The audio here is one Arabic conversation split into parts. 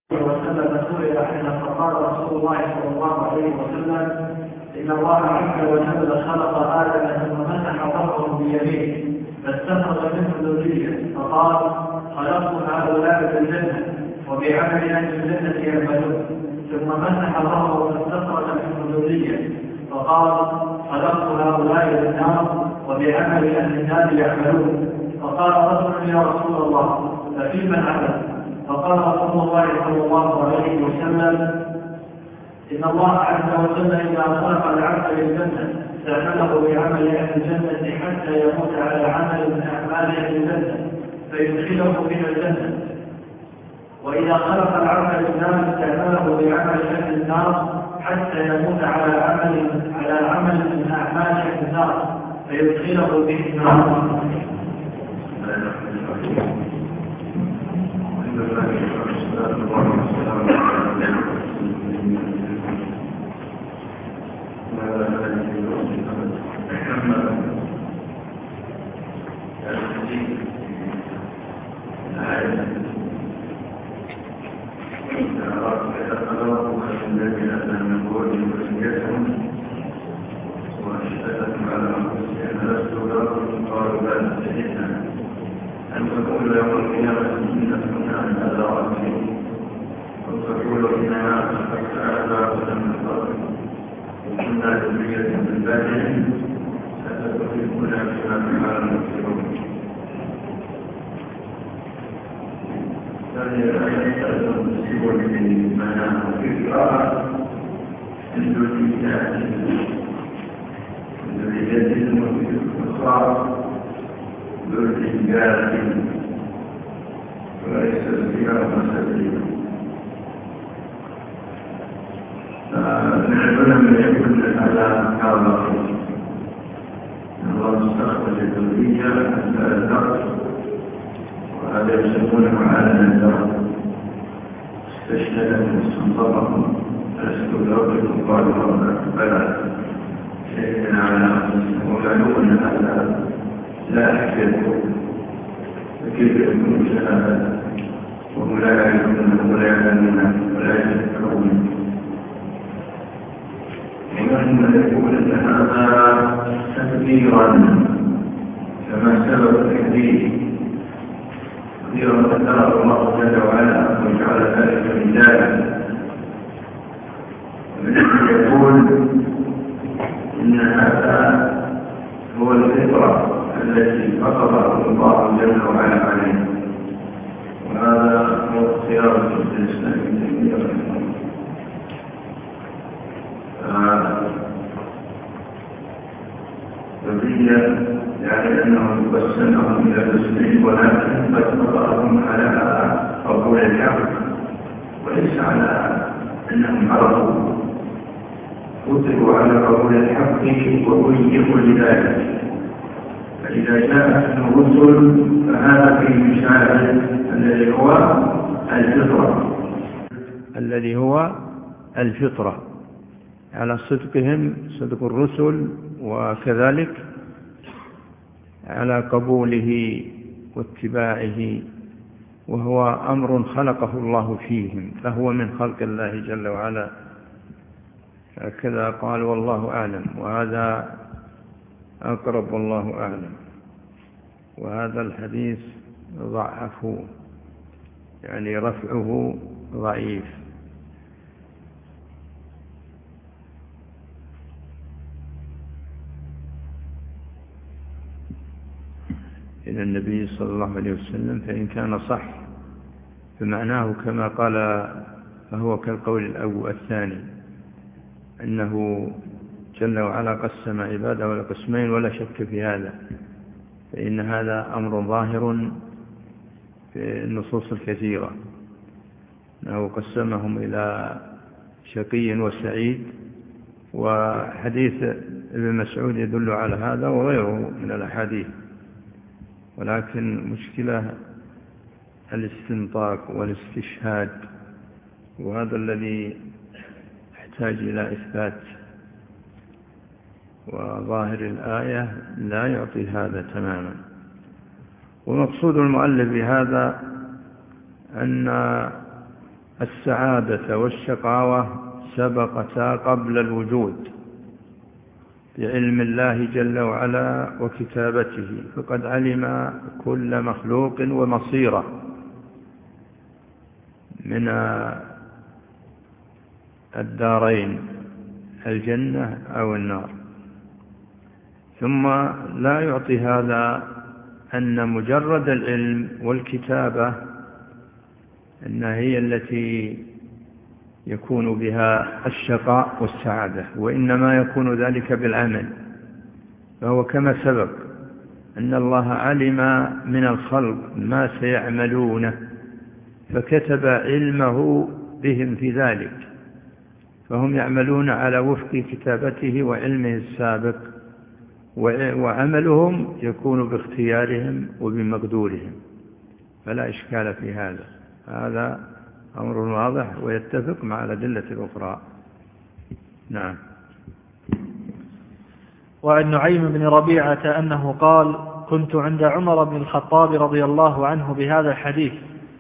وسلم سئل عنه فقال رسول الله صلى الله عليه وسلم: إن الله عز وجل خلق آدم ثم مسح ظهره بيمينه فاستخرج منه ذرية فقال: خلقت هؤلاء بالجنة وبعمل أهل الجنة يعملون. ثم مسح ظهره فاستخرج منه ذرية فقال: خلقت هؤلاء بالنار وبعمل أهل النار يعملون. فقال رجل: يا رسول الله ففيما عمل؟ فقال رسول الله صلى الله عليه وسلم: إن الله عز وجل إذا خلق العبد للجنة استعمله بعمل أهل الجنة حتى يموت على عمل من أعمال أهل الجنة فيدخله من الجنة، وإذا خلق العبد للنار استعمله بعمل أهل النار حتى يموت على عمل من أعمال أهل النار فيدخله به النار. الذي هو الفطرة على صدقهم، صدق الرسل، وكذلك على قبوله واتباعه، وهو أمر خلقه الله فيهم، فهو من خلق الله جل وعلا. هكذا قال والله أعلم، وهذا أقرب والله أعلم. وهذا الحديث ضعفه، يعني رفعه ضعيف. إلى النبي صلى الله عليه وسلم، فإن كان صح فمعناه كما قال، فهو كالقول الأول الثاني، أنه جل وعلا قسم عباده إلى قسمين ولا شك في هذا، فإن هذا أمر ظاهر في النصوص الكثيرة، أنه قسمهم إلى شقي وسعيد، وحديث ابن مسعود يدل على هذا وغيره من الأحاديث. ولكن مشكلة الاستنطاق والاستشهاد، وهذا الذي يحتاج إلى إثبات، وظاهر الآية لا يعطي هذا تماما. ومقصود المؤلف بهذا أن السعادة والشقاوة سبقتا قبل الوجود بعلم الله جل وعلا وكتابته، فقد علم كل مخلوق ومصيره من الدارين الجنة أو النار. ثم لا يعطي هذا أن مجرد العلم والكتابة أنها هي التي يكون بها الشقاء والسعادة، وإنما يكون ذلك بالعمل. فهو كما سبق أن الله علم من الخلق ما سيعملونه فكتب علمه بهم في ذلك، فهم يعملون على وفق كتابته وعلمه السابق، وعملهم يكون باختيارهم وبمقدورهم، فلا إشكال في هذا. هذا أمر واضح ويتفق مع الأدلة الأخرى. نعم. وعن نعيم بن ربيعة أنه قال: كنت عند عمر بن الخطاب رضي الله عنه بهذا الحديث،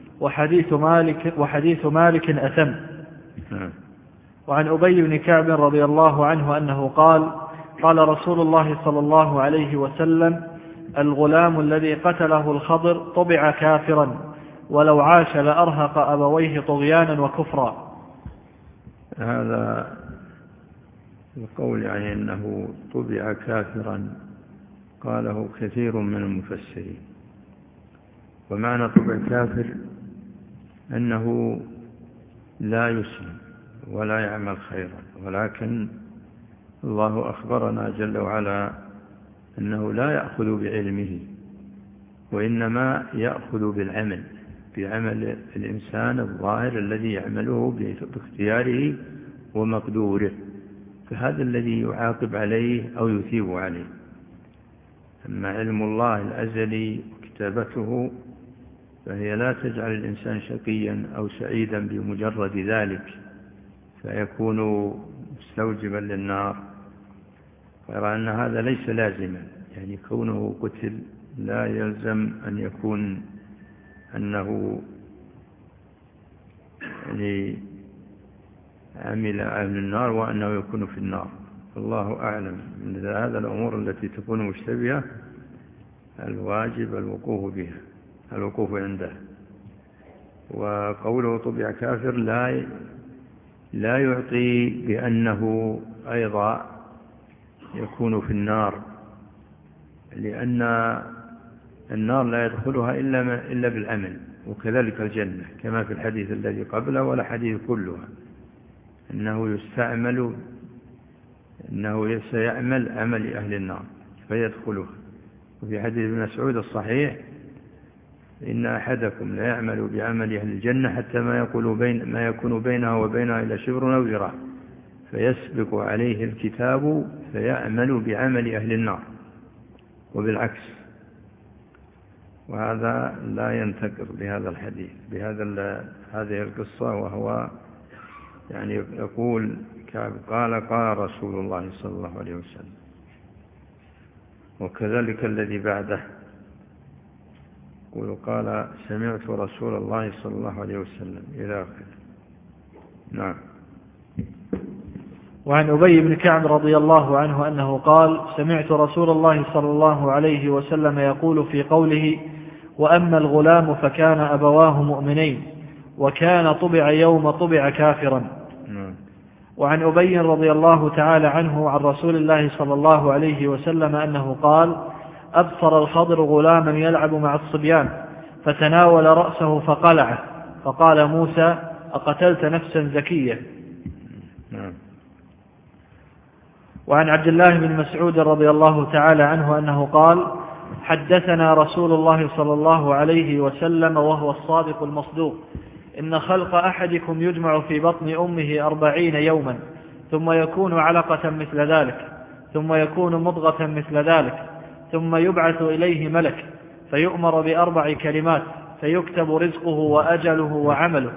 وحديث مالك أتم. وعن أبي بن كعب رضي الله عنه أنه قال: قال رسول الله صلى الله عليه وسلم: الغلام الذي قتله الخضر طبع كافرا، ولو عاش لأرهق أبويه طغيانا وكفرا. هذا القول يعني أنه طبع كافرا قاله كثير من المفسرين، ومعنى طبع كافر أنه لا يسلم ولا يعمل خيرا، ولكن الله أخبرنا جل وعلا أنه لا يأخذ بعلمه، وإنما يأخذ بالعمل، بعمل الإنسان الظاهر الذي يعمله باختياره ومقدوره، فهذا الذي يعاقب عليه أو يثيب عليه. أما علم الله الأزلي وكتابته فهي لا تجعل الإنسان شقيا أو سعيدا بمجرد ذلك فيكون مستوجبا للنار، ويرى أن هذا ليس لازما، يعني كونه قتل لا يلزم أن يكون أنه يعني عمل أهل النار وأنه يكون في النار. الله أعلم. من هذا الأمور التي تكون مشتبهة الواجب الوقوف عنده. وقوله طبع كافر لا يعطي بأنه أيضا يكون في النار، لأن النار لا يدخلها إلا بالعمل، وكذلك الجنة كما في الحديث الذي قبله والحديث كلها أنه سيعمل عمل أهل النار فيدخلها. وفي حديث ابن مسعود الصحيح: إن أحدكم لا يعمل بعمل أهل الجنة حتى ما يكون بينها وبينها إلى شبر أو ذراع، فيسبق عليه الكتاب فيعمل بعمل أهل النار، وبالعكس. وهذا لا ينتقر بهذا الحديث هذه القصة، وهو يعني يقول قال رسول الله صلى الله عليه وسلم. وكذلك الذي بعده يقول قال سمعت رسول الله صلى الله عليه وسلم إلى آخره. نعم. وعن أبي بن كعب رضي الله عنه أنه قال: سمعت رسول الله صلى الله عليه وسلم يقول في قوله: وأما الغلام فكان أبواه مؤمنين، وكان طبع يوم طبع كافرا. وعن أبي رضي الله تعالى عنه عن رسول الله صلى الله عليه وسلم أنه قال: أبصر الخضر غلاما يلعب مع الصبيان فتناول رأسه فقلعه، فقال موسى: أقتلت نفسا زكية. وعن عبد الله بن مسعود رضي الله تعالى عنه أنه قال: حدثنا رسول الله صلى الله عليه وسلم وهو الصادق المصدوق: إن خلق أحدكم يجمع في بطن أمه 40 يوما، ثم يكون علقة مثل ذلك، ثم يكون مضغة مثل ذلك، ثم يبعث إليه ملك فيؤمر ب4 كلمات فيكتب رزقه وأجله وعمله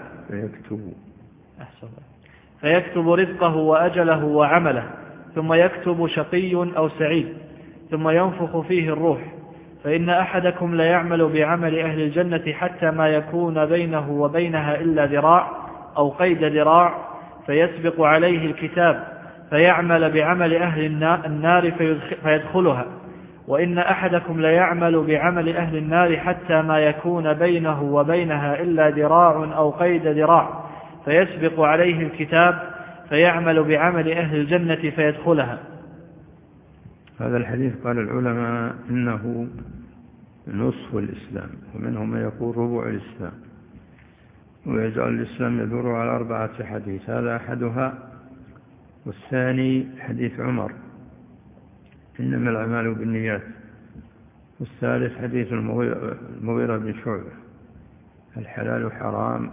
فيكتب رزقه وأجله وعمله، ثم يكتب شقي أو سعيد، ثم ينفخ فيه الروح، فإن أحدكم ليعمل بعمل أهل الجنة حتى ما يكون بينه وبينها إلا ذراع، أو قيد ذراع فيسبق عليه الكتاب فيعمل بعمل أهل النار فيدخلها، وإن أحدكم ليعمل بعمل أهل النار حتى ما يكون بينه وبينها إلا ذراع أو قيد ذراع فيسبق عليه الكتاب فيعمل بعمل أهل الجنة فيدخلها. هذا الحديث قال العلماء إنه نصف الإسلام، ومنهم من يقول ربع الإسلام، ويجعل الإسلام يدور على 4 حديث، هذا أحدها. والثاني حديث عمر إنما الأعمال بالنيات. والثالث حديث المغيرة بن شعبة الحلال حرام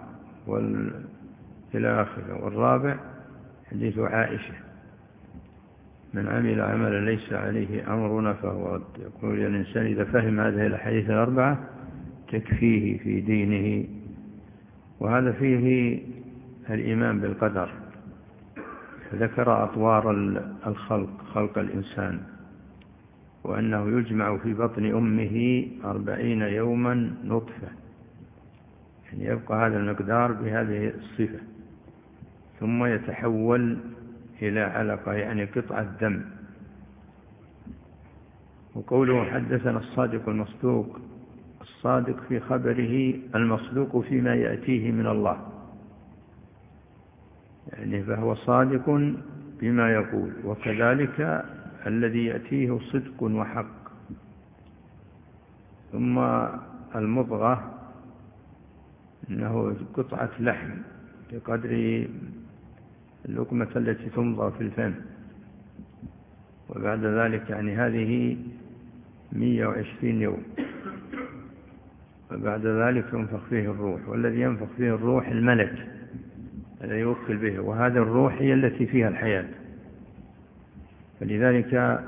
إلى آخره. والرابع حديث عائشة من عمل عملا ليس عليه أمرنا فهو رد. يقول الإنسان إذا فهم هذه الأحاديث ال4 تكفيه في دينه. وهذا فيه الإيمان بالقدر. ذكر أطوار الخلق، خلق الإنسان، وأنه يجمع في بطن أمه 40 يوما نطفة، يعني يبقى هذا المقدار بهذه الصفة، ثم يتحول إلى علقة يعني قطعة دم. وقوله حدثنا الصادق المصدوق، الصادق في خبره المصدوق فيما يأتيه من الله، يعني فهو صادق بما يقول، وكذلك الذي يأتيه صدق وحق. ثم المضغة إنه قطعة لحم بقدر اللقمة التي تمضغ في الفم، وبعد ذلك يعني هذه 120 يوم، وبعد ذلك ينفخ فيه الروح، والذي ينفخ فيه الروح الملك الذي يوكل به، وهذه الروح هي التي فيها الحياة. فلذلك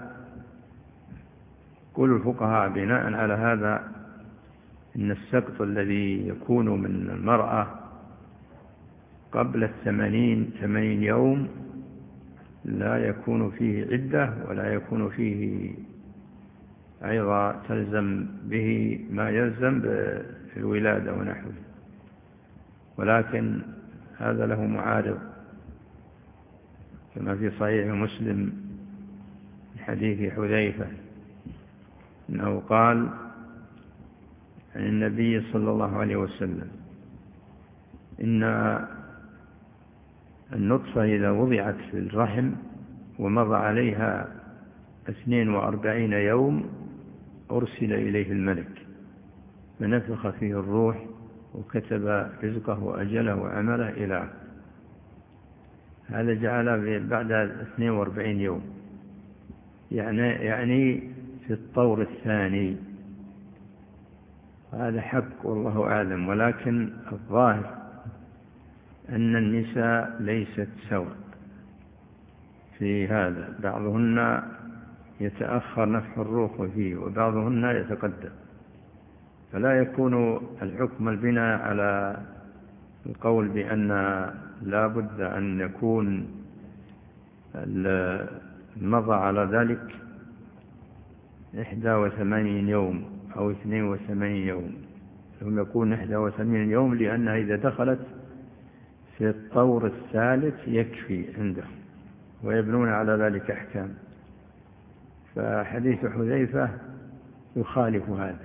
يقول الفقهاء بناء على هذا إن السقط الذي يكون من المرأة قبل 80 يوم لا يكون فيه عدة، ولا يكون فيه أيضا تلزم به ما يلزم بالولادة ونحوه، ولكن هذا له معارض كما في صحيح مسلم من حديث حذيفة أنه قال عن النبي صلى الله عليه وسلم إن النطفة إذا وضعت في الرحم ومضى عليها 42 يوم أرسل إليه الملك فنفخ فيه الروح وكتب رزقه وأجله وعمله إلى هذا جعل بعد 42 يوم، يعني في الطور الثاني. هذا حق والله أعلم، ولكن الظاهر أن النساء ليست سواء في هذا، بعضهن يتأخر نفخ الروح فيه وبعضهن يتقدم، فلا يكون الحكم البناء على القول بأن لا بد أن يكون مضى على ذلك 81 يوم أو 82 يوم، ثم يكون 81 يوم لأنها إذا دخلت في الطور الثالث يكفي عنده، ويبنون على ذلك أحكام. فحديث حذيفة يخالف هذا.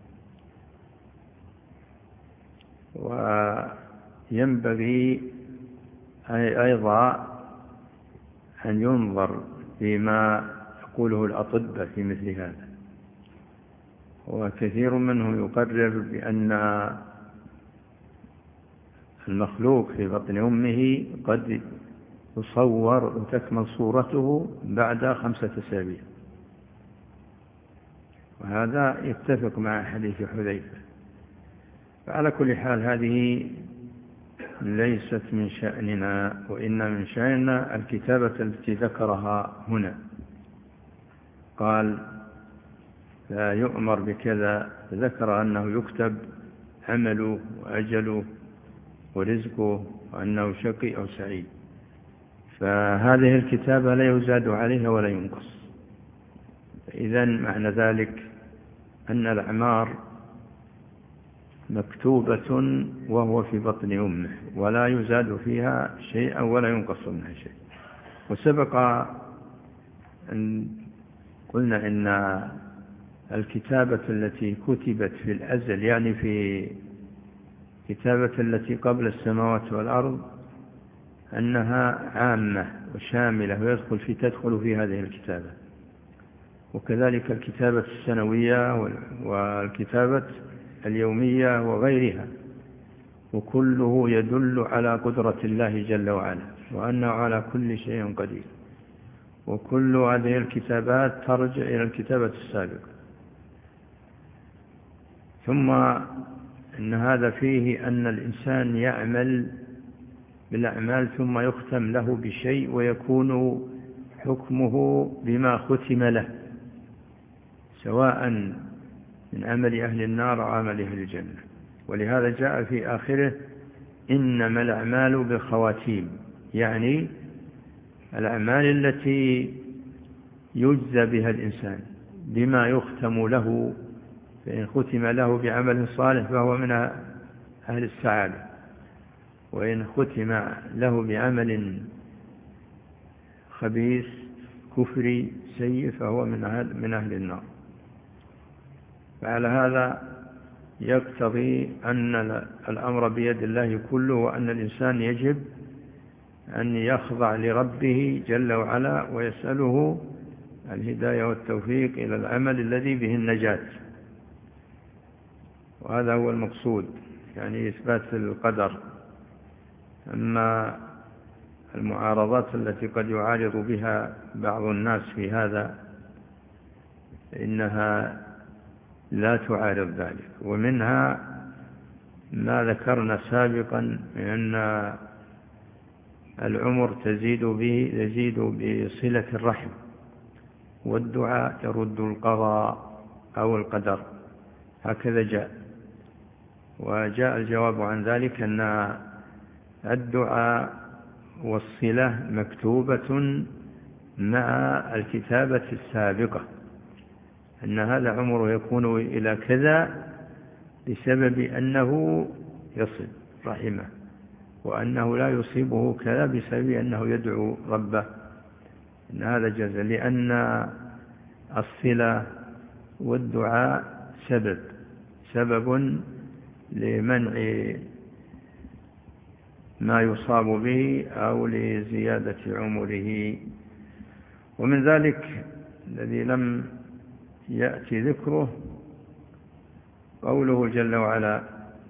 وينبغي أيضا أن ينظر فيما يقوله الأطباء في مثل هذا، وكثير منهم يقرر بأن المخلوق في بطن أمه قد يصور وتكمل صورته بعد 5 أسابيع، وهذا يتفق مع حديث حذيفة. فعلى كل حال هذه ليست من شأننا، وإن من شأننا الكتابة التي ذكرها هنا. قال لا يؤمر بكذا، ذكر أنه يكتب عمله وأجله ورزقه وأنه شقي أو سعيد، فهذه الكتابة لا يزاد عليها ولا ينقص. إذن معنى ذلك أن الأعمار مكتوبة وهو في بطن أمه، ولا يزاد فيها شيئا ولا ينقص منها شيء. وسبق أن قلنا إن الكتابة التي كتبت في الأزل، يعني في كتابة التي قبل السماوات والأرض، أنها عامة وشاملة تدخل في هذه الكتابة. وكذلك الكتابة السنوية والكتابة اليومية وغيرها، وكله يدل على قدرة الله جل وعلا وأنه على كل شيء قدير. وكل هذه الكتابات ترجع إلى الكتابة السابقة. ثم إن هذا فيه أن الإنسان يعمل بالأعمال ثم يختم له بشيء ويكون حكمه بما ختم له، سواء من عمل أهل النار أو عمل أهل الجنة. ولهذا جاء في آخره إنما الأعمال بالخواتيم، يعني الأعمال التي يجزى بها الإنسان بما يختم له، فإن ختم له بعمل صالح فهو من أهل السعادة، وإن ختم له بعمل خبيث كفري سيء فهو من أهل النار. فعلى هذا يقتضي أن الأمر بيد الله كله، وأن الإنسان يجب أن يخضع لربه جل وعلا ويسأله الهداية والتوفيق إلى العمل الذي به النجاة. وهذا هو المقصود، يعني إثبات القدر. أما المعارضات التي قد يعارض بها بعض الناس في هذا إنها لا تعارض ذلك. ومنها ما ذكرنا سابقا من أن العمر يزيد بصلة الرحم، والدعاء يرد القضاء أو القدر، هكذا جاء. وجاء الجواب عن ذلك أن الدعاء والصلة مكتوبة مع الكتابة السابقة، أن هذا عمره يكون إلى كذا بسبب أنه يصل رحمه، وأنه لا يصيبه كذا بسبب أنه يدعو ربه. إن هذا جزاء، لأن الصلة والدعاء سبب لمنع ما يصاب به أو لزيادة عمره. ومن ذلك الذي لم يأتي ذكره قوله جل وعلا: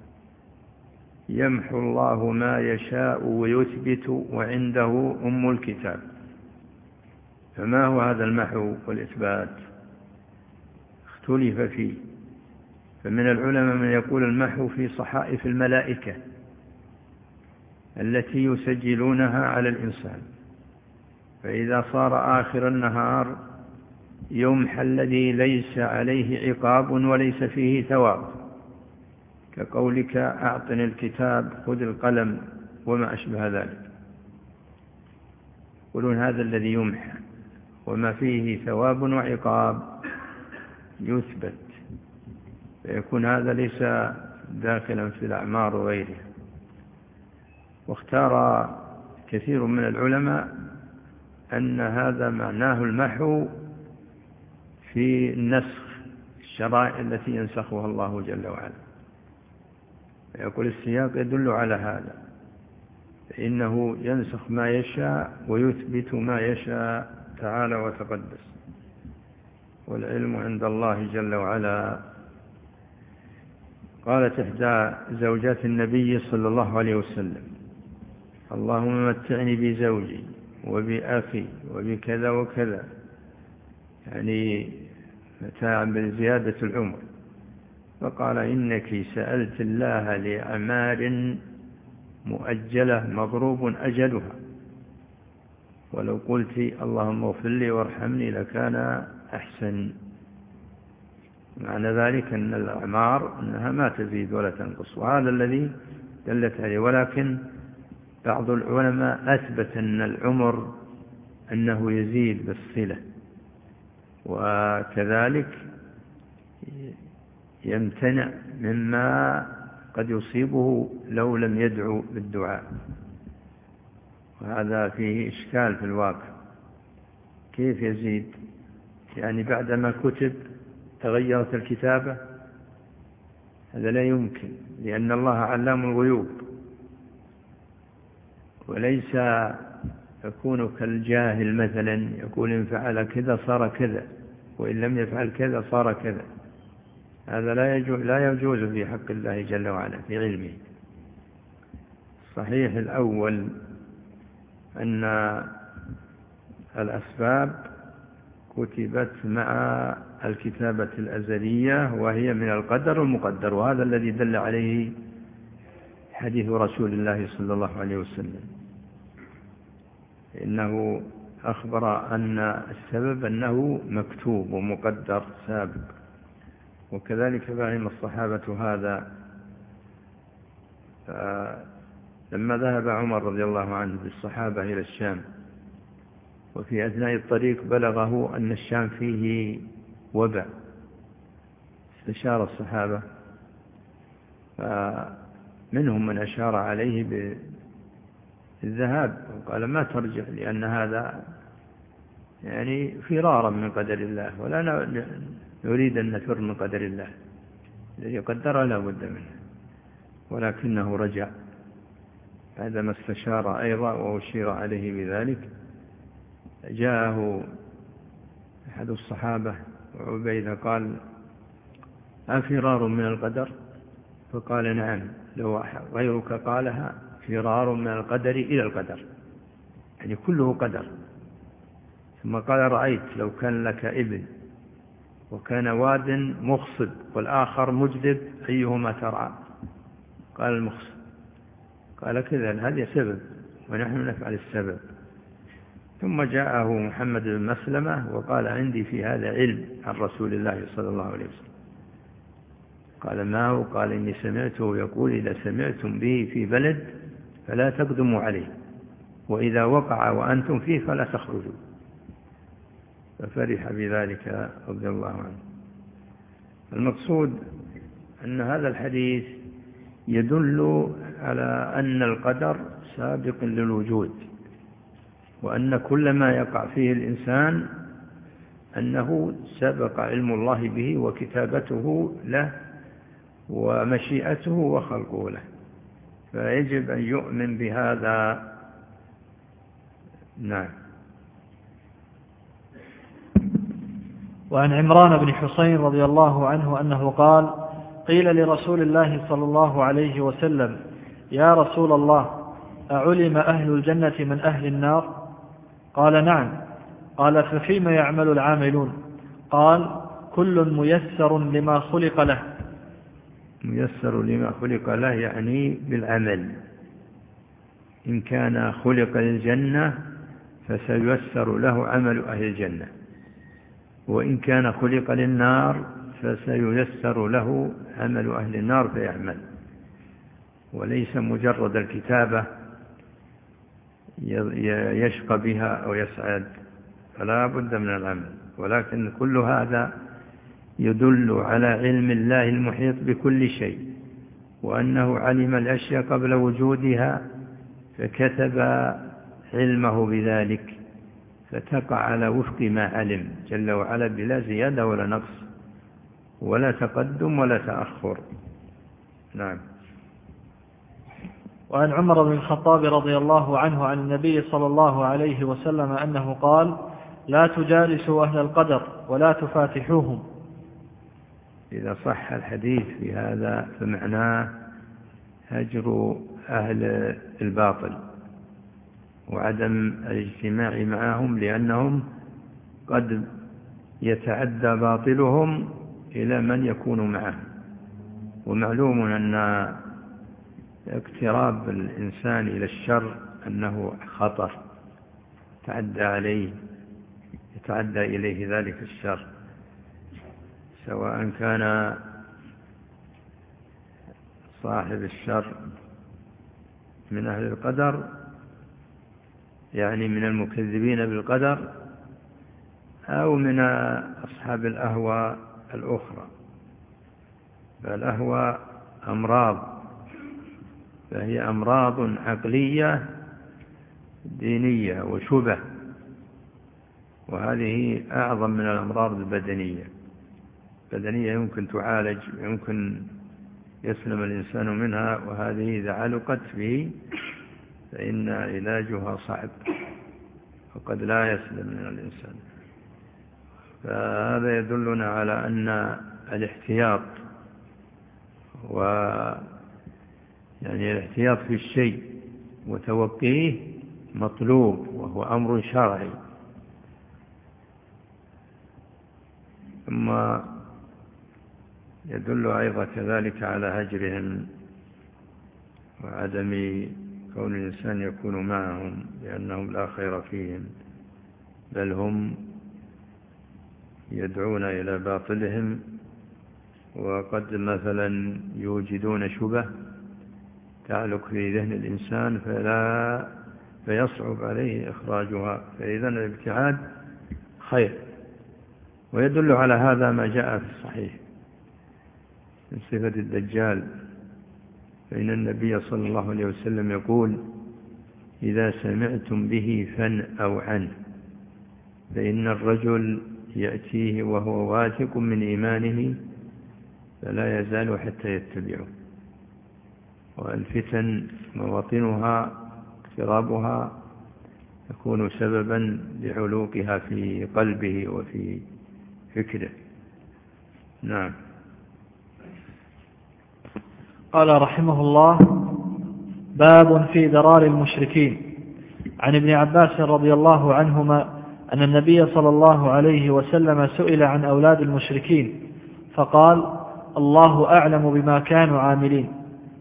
يمحو الله ما يشاء ويثبت وعنده أم الكتاب. فما هو هذا المحو والإثبات؟ اختلف فيه. فمن العلماء من يقول المحو في صحائف الملائكة التي يسجلونها على الإنسان، فإذا صار آخر النهار يمحى الذي ليس عليه عقاب وليس فيه ثواب، كقولك أعطني الكتاب خذ القلم وما أشبه ذلك. يقولون هذا الذي يمحى وما فيه ثواب وعقاب يثبت، فيكون هذا ليس داخلا في الأعمار وغيرها. واختار كثير من العلماء أن هذا معناه المحو في النسخ، الشرائع التي ينسخها الله جل وعلا. يقول السياق يدل على هذا، فإنه ينسخ ما يشاء ويثبت ما يشاء تعالى وتقدس، والعلم عند الله جل وعلا. قالت إحدى زوجات النبي صلى الله عليه وسلم: اللهم متعني بزوجي وبأخي وبكذا وكذا، يعني متاعا بزيادة العمر. فقال: إنك سألت الله لأعمار مؤجلة مضروب أجلها، ولو قلت اللهم اغفر لي وارحمني لكان أحسن. معنى ذلك أن الأعمار أنها ما تزيد ولا تنقص، وهذا الذي دلت عليه. ولكن بعض العلماء أثبت أن العمر أنه يزيد بالصلة، وكذلك يمتنع مما قد يصيبه لو لم يدعو بالدعاء، وهذا فيه إشكال في الواقع. كيف يزيد؟ يعني بعدما كتب تغيرت الكتابة؟ هذا لا يمكن، لأن الله علام الغيوب، وليس يكون كالجاهل مثلا يقول إن فعل كذا صار كذا، وإن لم يفعل كذا صار كذا. هذا لا يجوز في حق الله جل وعلا في علمه. صحيح الأول أن الأسباب كتبت مع الكتابة الأزلية وهي من القدر المقدر، وهذا الذي دل عليه حديث رسول الله صلى الله عليه وسلم، إنه أخبر أن السبب أنه مكتوب ومقدر سابق. وكذلك فهم الصحابة هذا. لما ذهب عمر رضي الله عنه بالصحابة إلى الشام، وفي أثناء الطريق بلغه أن الشام فيه وباء، استشار الصحابة، فمنهم من أشار عليه بالذهاب وقال ما ترجع، لأن هذا يعني فرارا من قدر الله، ولا نريد أن نفر من قدر الله الذي قدر لا بد منه. ولكنه رجع بعدما استشار أيضا وأشير عليه بذلك. جاءه أحد الصحابة وعبيدة قال أفرار من القدر؟ فقال نعم، لو غيرك قالها فرار من القدر إلى القدر، يعني كله قدر. ثم قال رأيت لو كان لك ابن وكان واد مخصب والآخر مجدب أيهما ترعى؟ قال المخصب. قال كذا، هذا سبب ونحن نفعل السبب. ثم جاءه محمد بن مسلمة وقال عندي في هذا علم عن رسول الله صلى الله عليه وسلم. قال ما هو؟ قال إني سمعته يقول إذا سمعتم به في بلد فلا تقدموا عليه، وإذا وقع وأنتم فيه فلا تخرجوا. ففرح بذلك رضي الله عنه. المقصود أن هذا الحديث يدل على أن القدر سابق للوجود، وأن كل ما يقع فيه الإنسان أنه سبق علم الله به وكتابته له ومشيئته وخلقه له، فيجب أن يؤمن بهذا. نعم. وعن عمران بن حسين رضي الله عنه أنه قال قيل لرسول الله صلى الله عليه وسلم يا رسول الله أعلم أهل الجنة من أهل النار؟ قال نعم. قال ففيما يعمل العاملون؟ قال كل ميسر لما خلق له. ميسر لما خلق له يعني بالعمل. إن كان خلق للجنة فسييسر له عمل أهل الجنة، وإن كان خلق للنار فسييسر له عمل أهل النار فيعمل. وليس مجرد الكتابة يشقى بها أو يسعد، فلا بد من العمل. ولكن كل هذا يدل على علم الله المحيط بكل شيء، وأنه علم الأشياء قبل وجودها فكتب علمه بذلك، فتقع على وفق ما علم جل وعلا بلا زيادة ولا نقص ولا تقدم ولا تأخر. نعم. وعن عمر بن الخطاب رضي الله عنه عن النبي صلى الله عليه وسلم أنه قال لا تجالسوا أهل القدر ولا تفاتحوهم. إذا صح الحديث في هذا فمعناه هجر أهل الباطل وعدم الاجتماع معهم، لأنهم قد يتعدى باطلهم إلى من يكون معهم. ومعلوم أن اقتراب الإنسان إلى الشر أنه خطر، يتعدى إليه ذلك الشر، سواء كان صاحب الشر من أهل القدر يعني من المكذبين بالقدر، أو من أصحاب الأهواء الأخرى. فالأهواء أمراض فهي أمراض عقلية دينية وشبه، وهذه أعظم من الأمراض البدنية. يمكن تعالج، يمكن يسلم الإنسان منها، وهذه إذا علقت به فإن علاجها صعب وقد لا يسلم من الإنسان. فهذا يدلنا على أن الاحتياط الاحتياط في الشيء وتوقيه مطلوب، وهو أمر شرعي. ثم يدل أيضا كذلك على هجرهم وعدم كون الإنسان يكون معهم، لأنهم لا خير فيهم، بل هم يدعون إلى باطلهم، وقد مثلا يوجدون شبه تعلق في ذهن الإنسان فيصعب عليه إخراجها، فإذا الابتعاد خير. ويدل على هذا ما جاء في الصحيح من صفة الدجال، فإن النبي صلى الله عليه وسلم يقول: إذا سمعتم به فانأوا عنه، فإن الرجل يأتيه وهو واثق من إيمانه فلا يزال حتى يتبعه، والفتن مواطنها اقترابها يكون سببا لعلوقها في قلبه وفي فكره. نعم. قال رحمه الله: باب في ضرار المشركين. عن ابن عباس رضي الله عنهما أن النبي صلى الله عليه وسلم سئل عن أولاد المشركين فقال: الله أعلم بما كانوا عاملين.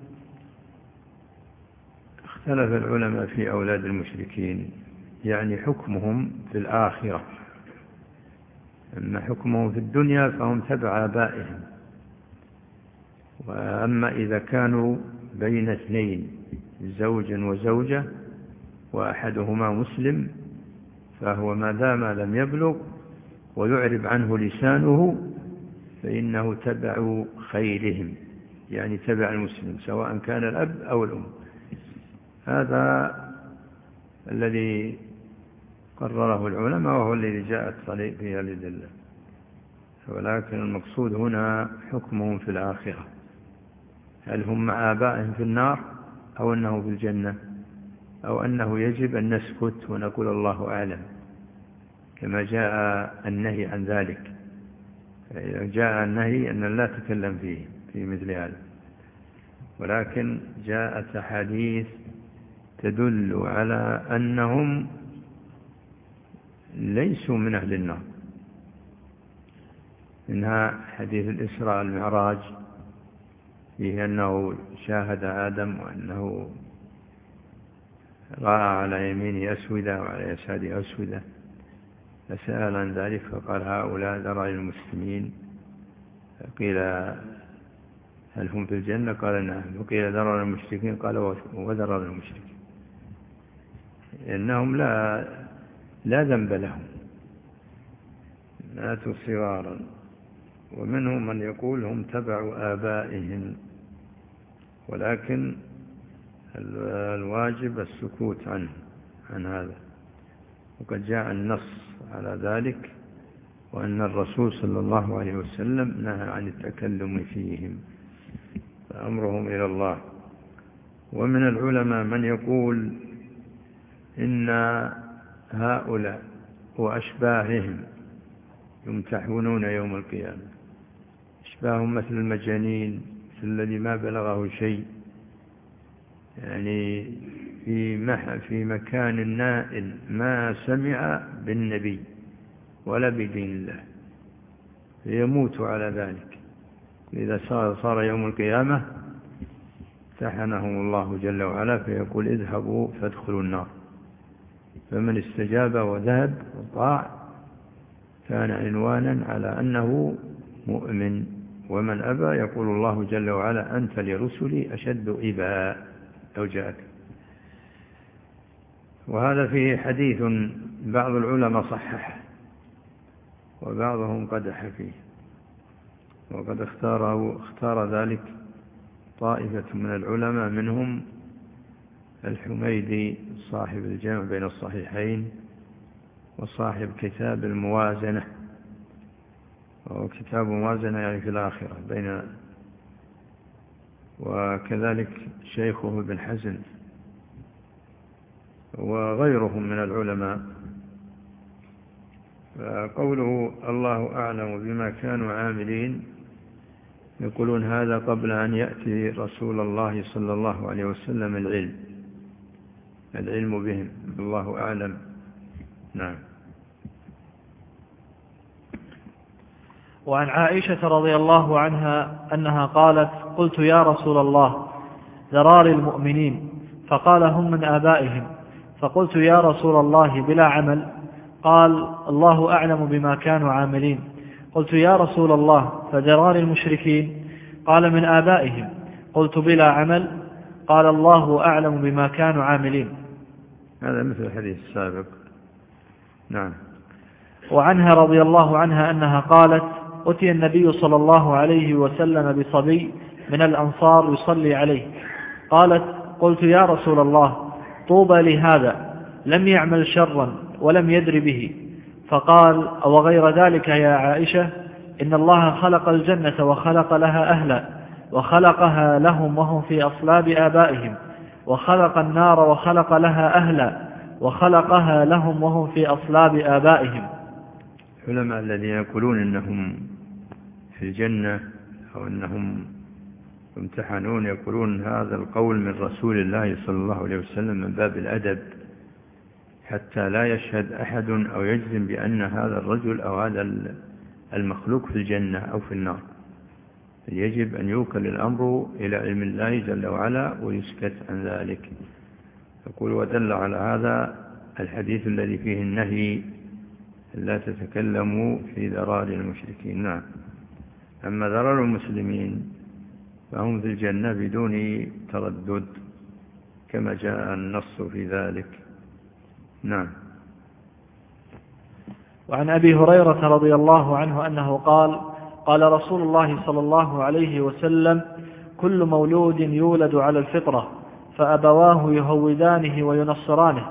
اختلف العلماء في أولاد المشركين، يعني حكمهم في الآخرة. أما حكمهم في الدنيا فهم تبع آبائهم، وأما إذا كانوا بين اثنين زوج وزوجة وأحدهما مسلم فهو ما دام لم يبلغ ويعرب عنه لسانه فإنه تبع خيرهم، يعني تبع المسلم سواء كان الأب أو الأم. هذا الذي قرره العلماء، وهو الذي جاءت فيها الأدلة. ولكن المقصود هنا حكمهم في الآخرة، هل هم مع آبائهم في النار أو أنه في الجنة، أو أنه يجب أن نسكت ونقول الله أعلم، كما جاء النهي عن ذلك. فإذا جاء النهي أن لا تكلم فيه في مثل هذا، ولكن جاءت أحاديث تدل على أنهم ليسوا من أهل النار، منها حديث الإسراء والمعراج فيه أنه شاهد آدم وأنه رأى على يمينه أسودة وعلى يساره أسودة، فسأل عن ذلك فقال: هؤلاء ذرائر المسلمين. فقيل: هل هم في الجنة؟ قال: نعم. وقيل: ذرائر المشركين؟ قال: وذرائر المشركين، إنهم لا ذنب لهم، ماتوا صغارا. ومنهم من يقول هم تبع آبائهم، ولكن الواجب السكوت عن هذا. وقد جاء النص على ذلك، وأن الرسول صلى الله عليه وسلم نهى عن التكلم فيهم، فأمرهم إلى الله. ومن العلماء من يقول إن هؤلاء وأشباههم يمتحنون يوم القيامة، أشباههم مثل المجانين، مثل الذي ما بلغه شيء، يعني في مكان نائل ما سمع بالنبي ولا بدين الله، فيموت على ذلك. إذا صار يوم القيامة امتحنهم الله جل وعلا فيقول: اذهبوا فادخلوا النار، فمن استجاب وذهب وطاع كان عنوانا على أنه مؤمن، ومن أبى يقول الله جل وعلا: أنت لرسلي أشد إباء لو جاءك. وهذا فيه حديث بعض العلماء صححه وبعضهم قدح فيه، وقد اختار ذلك طائفة من العلماء، منهم الحميدي صاحب الجمع بين الصحيحين وصاحب كتاب الموازنة، وهو كتاب موازنة يعني في الآخرة بين، وكذلك شيخه ابن حزم وغيرهم من العلماء. قوله الله أعلم بما كانوا عاملين، يقولون هذا قبل أن يأتي رسول الله صلى الله عليه وسلم العلم بهم، الله أعلم. نعم. وعن عائشة رضي الله عنها أنها قالت: قلت يا رسول الله ذرار المؤمنين، فقال هم من آبائهم، فقلت يا رسول الله بلا عمل، قال الله أعلم بما كانوا عاملين. قلت يا رسول الله فذرار المشركين، قال من آبائهم، قلت بلا عمل، قال الله أعلم بما كانوا عاملين. هذا مثل الحديث السابق. نعم. وعنها رضي الله عنها أنها قالت: أتي النبي صلى الله عليه وسلم بصبي من الأنصار يصلي عليه، قالت: قلت يا رسول الله طوبى لهذا لم يعمل شرا ولم يدر به، فقال: أو غير ذلك يا عائشة، إن الله خلق الجنة وخلق لها أهلا، وخلقها لهم وهم في أصلاب آبائهم، وخلق النار وخلق لها أهلا، وخلقها لهم وهم في أصلاب آبائهم. العلماء الذين يقولون إنهم في الجنة أو أنهم يمتحنون يقولون هذا القول من رسول الله صلى الله عليه وسلم من باب الأدب، حتى لا يشهد أحد أو يجزم بأن هذا الرجل أو هذا المخلوق في الجنة أو في النار. يجب أن يوكل الأمر إلى علم الله جل وعلا ويسكت عن ذلك. يقول: ودل على هذا الحديث الذي فيه النهي لا تتكلموا في ذرار المشركين. نعم. أما ذرار المسلمين فهم في الجنة بدون تردد كما جاء النص في ذلك. نعم. وعن أبي هريرة رضي الله عنه أنه قال: قال رسول الله صلى الله عليه وسلم: كل مولود يولد على الفطرة، فأبواه يهودانه وينصرانه،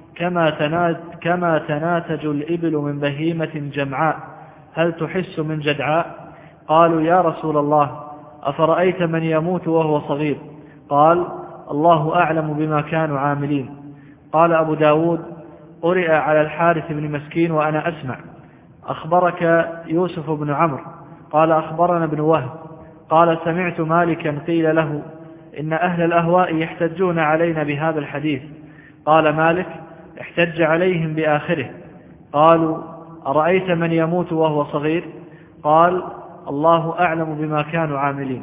كما تناتج الإبل من بهيمة جمعاء، هل تحس من جدعاء؟ قالوا: يا رسول الله أفرأيت من يموت وهو صغير؟ قال: الله أعلم بما كانوا عاملين. قال أبو داود: قرئ على الحارث بن مسكين وأنا أسمع. أخبرك يوسف بن عمرو؟ قال: أخبرنا ابن وهب. قال: سمعت مالكا قيل له: إن أهل الأهواء يحتجون علينا بهذا الحديث. قال مالك: احتج عليهم بآخره. قالوا: أرأيت من يموت وهو صغير؟ قال: الله أعلم بما كانوا عاملين.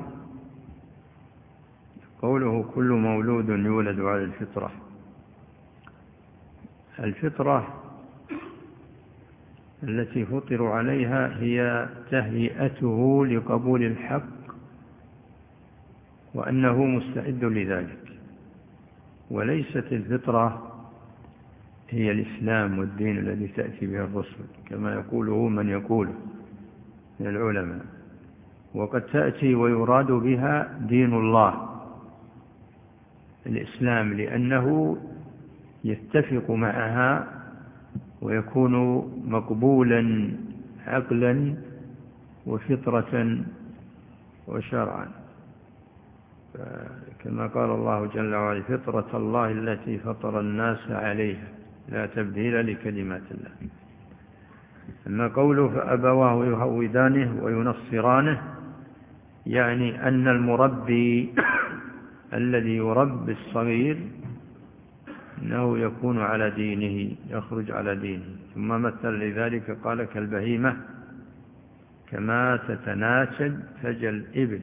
قوله كل مولود يولد على الفطرة، الفطرة التي فطر عليها هي تهيئته لقبول الحق وأنه مستعد لذلك، وليست الفطرة هي الإسلام والدين الذي تأتي به الرسل كما يقوله من يقوله من العلماء، وقد تأتي ويراد بها دين الله الإسلام، لأنه يتفق معها ويكون مقبولا عقلا وفطرة وشرعا، كما قال الله جل وعلا: فطرة الله التي فطر الناس عليها لا تبديل لكلمات الله. أما قوله فأبواه يهودانه وينصرانه، يعني أن المربي الذي يربي الصغير أنه يكون على دينه، يخرج على دينه. ثم مثل لذلك قال: كالبهيمة كما تتناسج فجل الإبل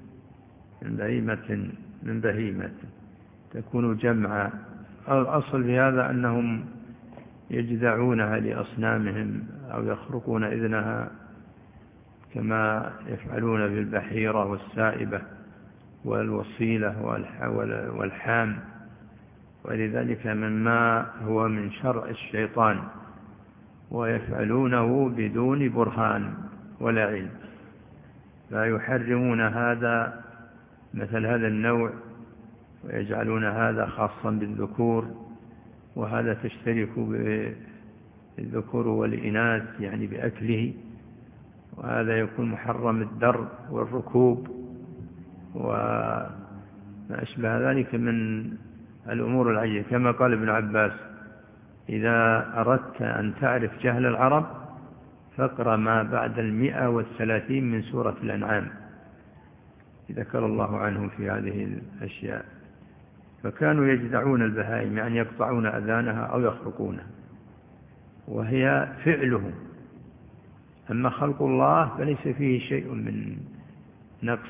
من بهيمة تكون جمعا. الأصل في هذا أنهم يجذعونها لأصنامهم أو يخرقون إذنها كما يفعلون بالبحيرة والسائبة والوصيلة والحام، ولذلك مما هو من شرع الشيطان، ويفعلونه بدون برهان ولا علم، لا يحرمون هذا مثل هذا النوع ويجعلون هذا خاصا بالذكور، وهذا تشترك بالذكور والإناث يعني بأكله، وهذا يكون محرم الدر والركوب وما أشبه ذلك من الأمور العجيبة. كما قال ابن عباس: إذا أردت أن تعرف جهل العرب فاقرأ ما بعد 130 من سورة الأنعام، ذكر الله عنهم في هذه الأشياء. فكانوا يجدعون البهائم، يعني يقطعون أذانها أو يخرقونها، وهي فعلهم. أما خلق الله فليس فيه شيء من نقص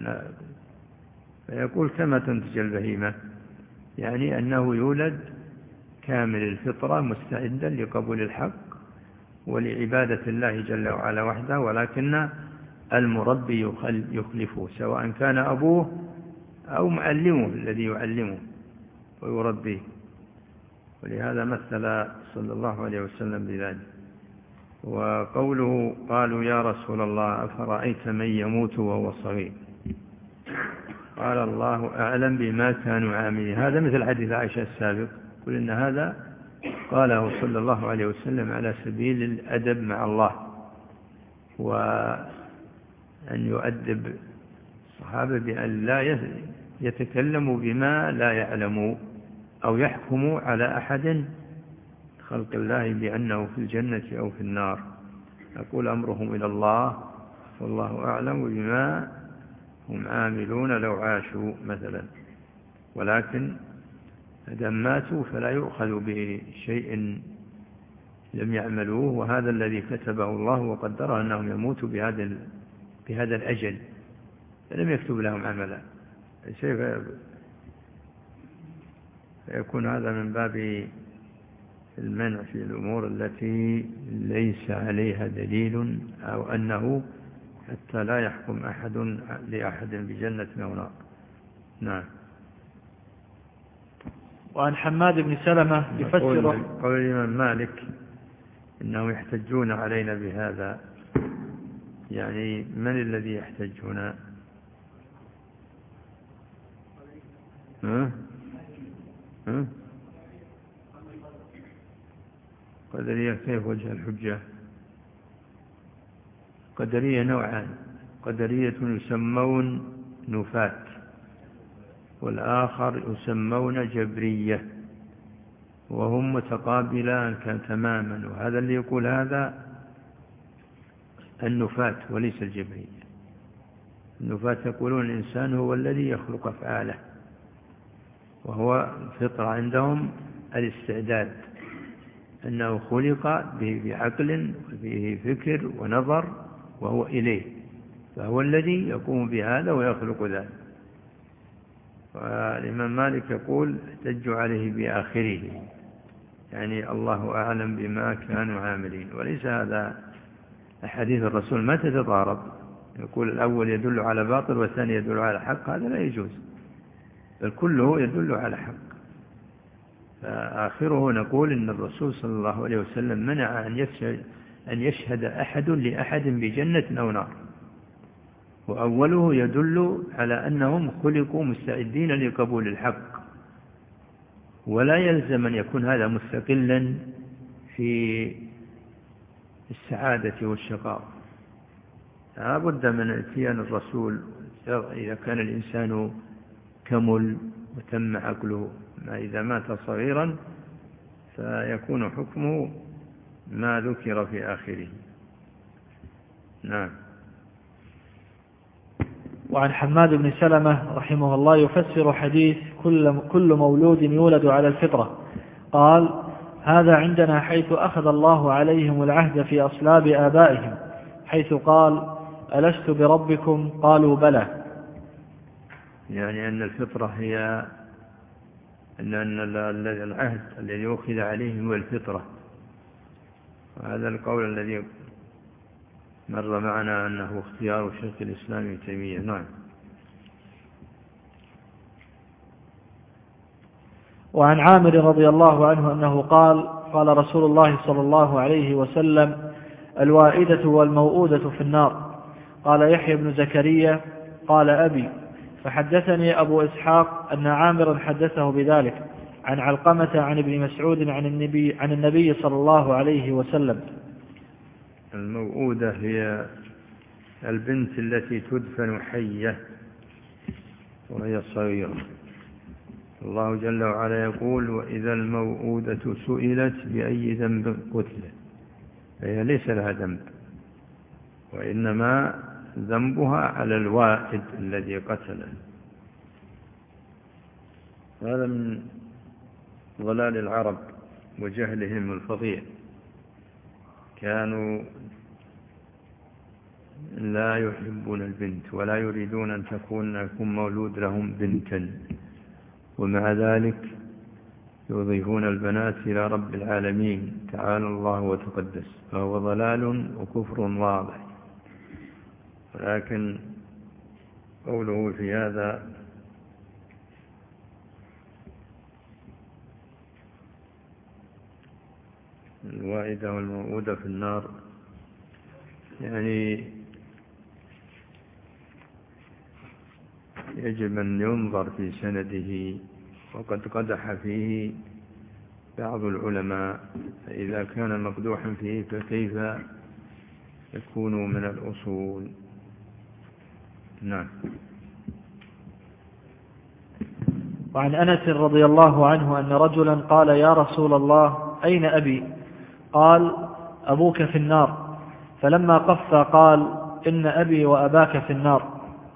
فيقول كما تنتج البهيمة، يعني أنه يولد كامل الفطرة مستعدا لقبول الحق ولعبادة الله جل وعلا وحده، ولكن المربي يخلفه، سواء كان أبوه أو معلمه الذي يعلمه ويربيه. ولهذا مثل صلى الله عليه وسلم بذلك. وقوله: قالوا يا رسول الله أفرأيت من يموت وهو صغير؟ قال: الله أعلم بما كانوا عاملين. هذا مثل حديث عائشة السابق، قل إن هذا قاله صلى الله عليه وسلم على سبيل الأدب مع الله، وأن يؤدب الصحابة بأن لا يتكلموا بما لا يعلموا أو يحكموا على أحد خلق الله بأنه في الجنة أو في النار. أقول أمرهم إلى الله والله أعلم بما هم عاملون لو عاشوا مثلا، ولكن إذا ماتوا فلا يؤخذ بشيء لم يعملوه، وهذا الذي كتبه الله وقدره أنهم يموتوا بهذا الأجل، فلم يكتب لهم عملا. فيكون هذا من باب المنع في الأمور التي ليس عليها دليل، أو أنه حتى لا يحكم أحد لأحد بجنة أو نار. نعم. وعن حماد بن سلمة يفسر قول الإمام مالك إنهم يحتجون علينا بهذا، يعني من الذي يحتجون؟ قدرية كيف وجه الحجة؟ قدرية نوعان: قدرية يسمون نفاة، والآخر يسمون جبرية، وهم متقابلان تماما. وهذا اللي يقول هذا النفاة وليس الجبرية. النفاة يقولون الإنسان هو الذي يخلق أفعاله، وهو الفطرة عندهم الاستعداد، أنه خلق بعقل وفيه فكر ونظر وهو إليه، فهو الذي يقوم بهذا ويخلق ذلك. والإمام مالك يقول احتجوا عليه بآخره، يعني الله أعلم بما كانوا عاملين. وليس هذا أحاديث الرسول ما تتضارب، يقول الأول يدل على باطل والثاني يدل على حق، هذا لا يجوز، بل كله يدل على حق. فآخره نقول إن الرسول صلى الله عليه وسلم منع أن يشهد أحد لأحد بجنة أو نار، وأوله يدل على أنهم خلقوا مستعدين لقبول الحق، ولا يلزم أن يكون هذا مستقلا في السعادة والشقاء. لا بد من اتيان الرسول إذا كان الإنسان كمل وتم عقله، ما إذا مات صغيرا فيكون حكمه ما ذكر في آخره. نعم. وعن حماد بن سلمة رحمه الله يفسر حديث كل مولود يولد على الفطرة، قال: هذا عندنا حيث أخذ الله عليهم العهد في أصلاب آبائهم، حيث قال: ألست بربكم؟ قالوا بلى. يعني أن الفطرة هي أن العهد الذي أخذ عليه هو الفطرة، وهذا القول الذي مر معنا أنه اختيار شيخ الإسلام ابن تيمية. نعم. وعن عامر رضي الله عنه أنه قال: قال رسول الله صلى الله عليه وسلم: الوائدة والموؤودة في النار. قال يحيى بن زكريا: قال أبي: فحدثني أبو إسحاق أن عامرا حدثه بذلك عن علقمة عن ابن مسعود عن النبي صلى الله عليه وسلم. الموؤودة هي البنت التي تدفن حية وهي صغيرة. الله جل وعلا يقول: وإذا الموؤودة سئلت بأي ذنب قتلت، فهي ليس لها ذنب، وإنما ذنبها على الواحد الذي قتله. هذا من ضلال العرب وجهلهم الفظيع. كانوا لا يحبون البنت ولا يريدون أن يكون مولود لهم بنتا، ومع ذلك يضيفون البنات إلى رب العالمين تعالى الله وتقدس، فهو ضلال وكفر واضح. ولكن قوله في هذا الوائدة والموؤودة في النار، يعني يجب أن ينظر في سنده، وقد قدح فيه بعض العلماء، فإذا كان مقدوحا فيه فكيف يكون من الأصول؟ نعم. وعن أنس رضي الله عنه أن رجلا قال: يا رسول الله، أين أبي؟ قال: أبوك في النار. فلما قف قال: إن أبي وأباك في النار.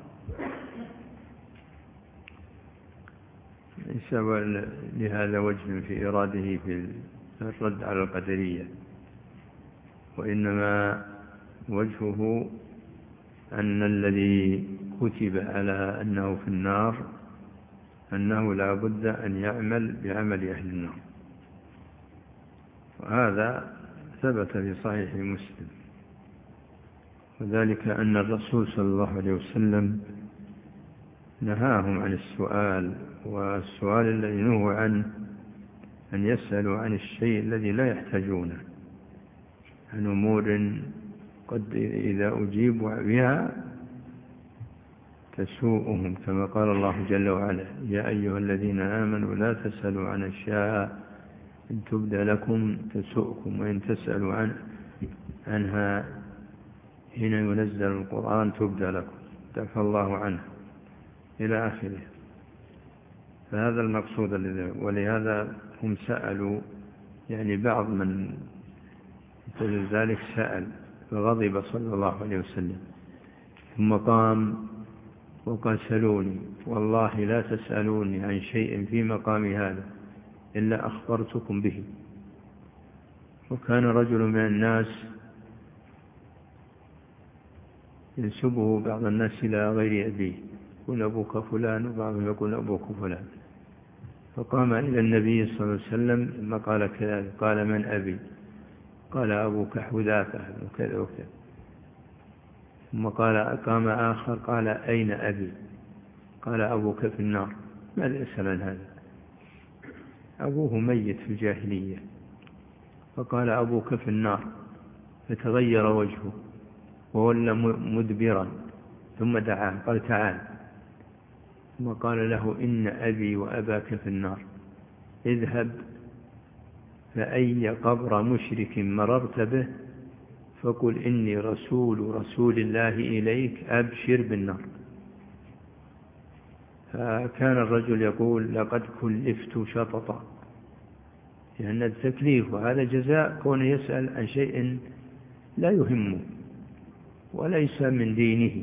ليس لهذا وجه في إراده في الرد على القدرية، وإنما وجهه أن الذي كتب على أنه في النار أنه لا بد أن يعمل بعمل أهل النار، وهذا ثبت في صحيح مسلم، وذلك أن الرسول صلى الله عليه وسلم نهاهم عن السؤال، والسؤال الذي نهوا عنه أن يسألوا عن الشيء الذي لا يحتاجونه، عن أمور قد إذا أجيبوا بها تسوءهم، كما قال الله جل وعلا: يا أيها الذين آمنوا لا تسألوا عن أشياء إن تبد لكم تسؤكم، وإن تسألوا عنها حين ينزل القرآن تبد لكم تعفى الله عنه، إلى آخره. فهذا المقصود ولهذا هم سألوا، يعني بعض من ذلك سأل فغضب صلى الله عليه وسلم، ثم قام وقال: سلوني والله لا تسألوني عن شيء في مقام هذا إلا أخبرتكم به. وكان رجل من الناس ينسبه بعض الناس إلى غير أبيه، يقول أبوك فلان، وبعضهم يقول أبوك فلان، فقام إلى النبي صلى الله عليه وسلم ثم قال كذلك، قال: من أبي؟ قال: أبوك حذافة وكذا وكذا. ثم قام آخر قال: أين أبي؟ قال: أبوك في النار. ماذا يسأل عن هذا؟ أبوه ميت في الجاهلية، فقال: أبوك في النار، فتغير وجهه وولى مدبرا، ثم دعاه قال: تعال. ثم قال له: إن أبي وأباك في النار، اذهب فأي قبر مشرك مررت به فقل إني رسول الله إليك أبشر بالنار. فكان الرجل يقول: لقد كلفت شططا، لأن التكليف وهذا جزاء كونه يسأل عن شيء لا يهمه وليس من دينه،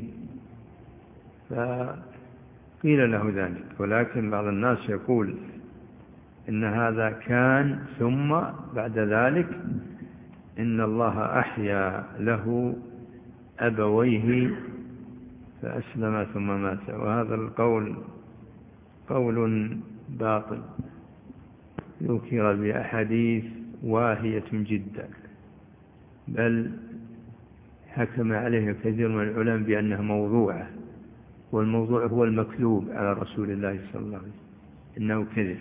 فقيل له ذلك. ولكن بعض الناس يقول إن هذا كان، ثم بعد ذلك إن الله أحيا له أبويه فأسلم ثم مات، وهذا القول قول باطل ذكر بأحاديث واهية جدا، بل حكم عليه كثير من العلماء بأنها موضوعة، والموضوع هو المكذوب على رسول الله صلى الله عليه وسلم، إنه كذب.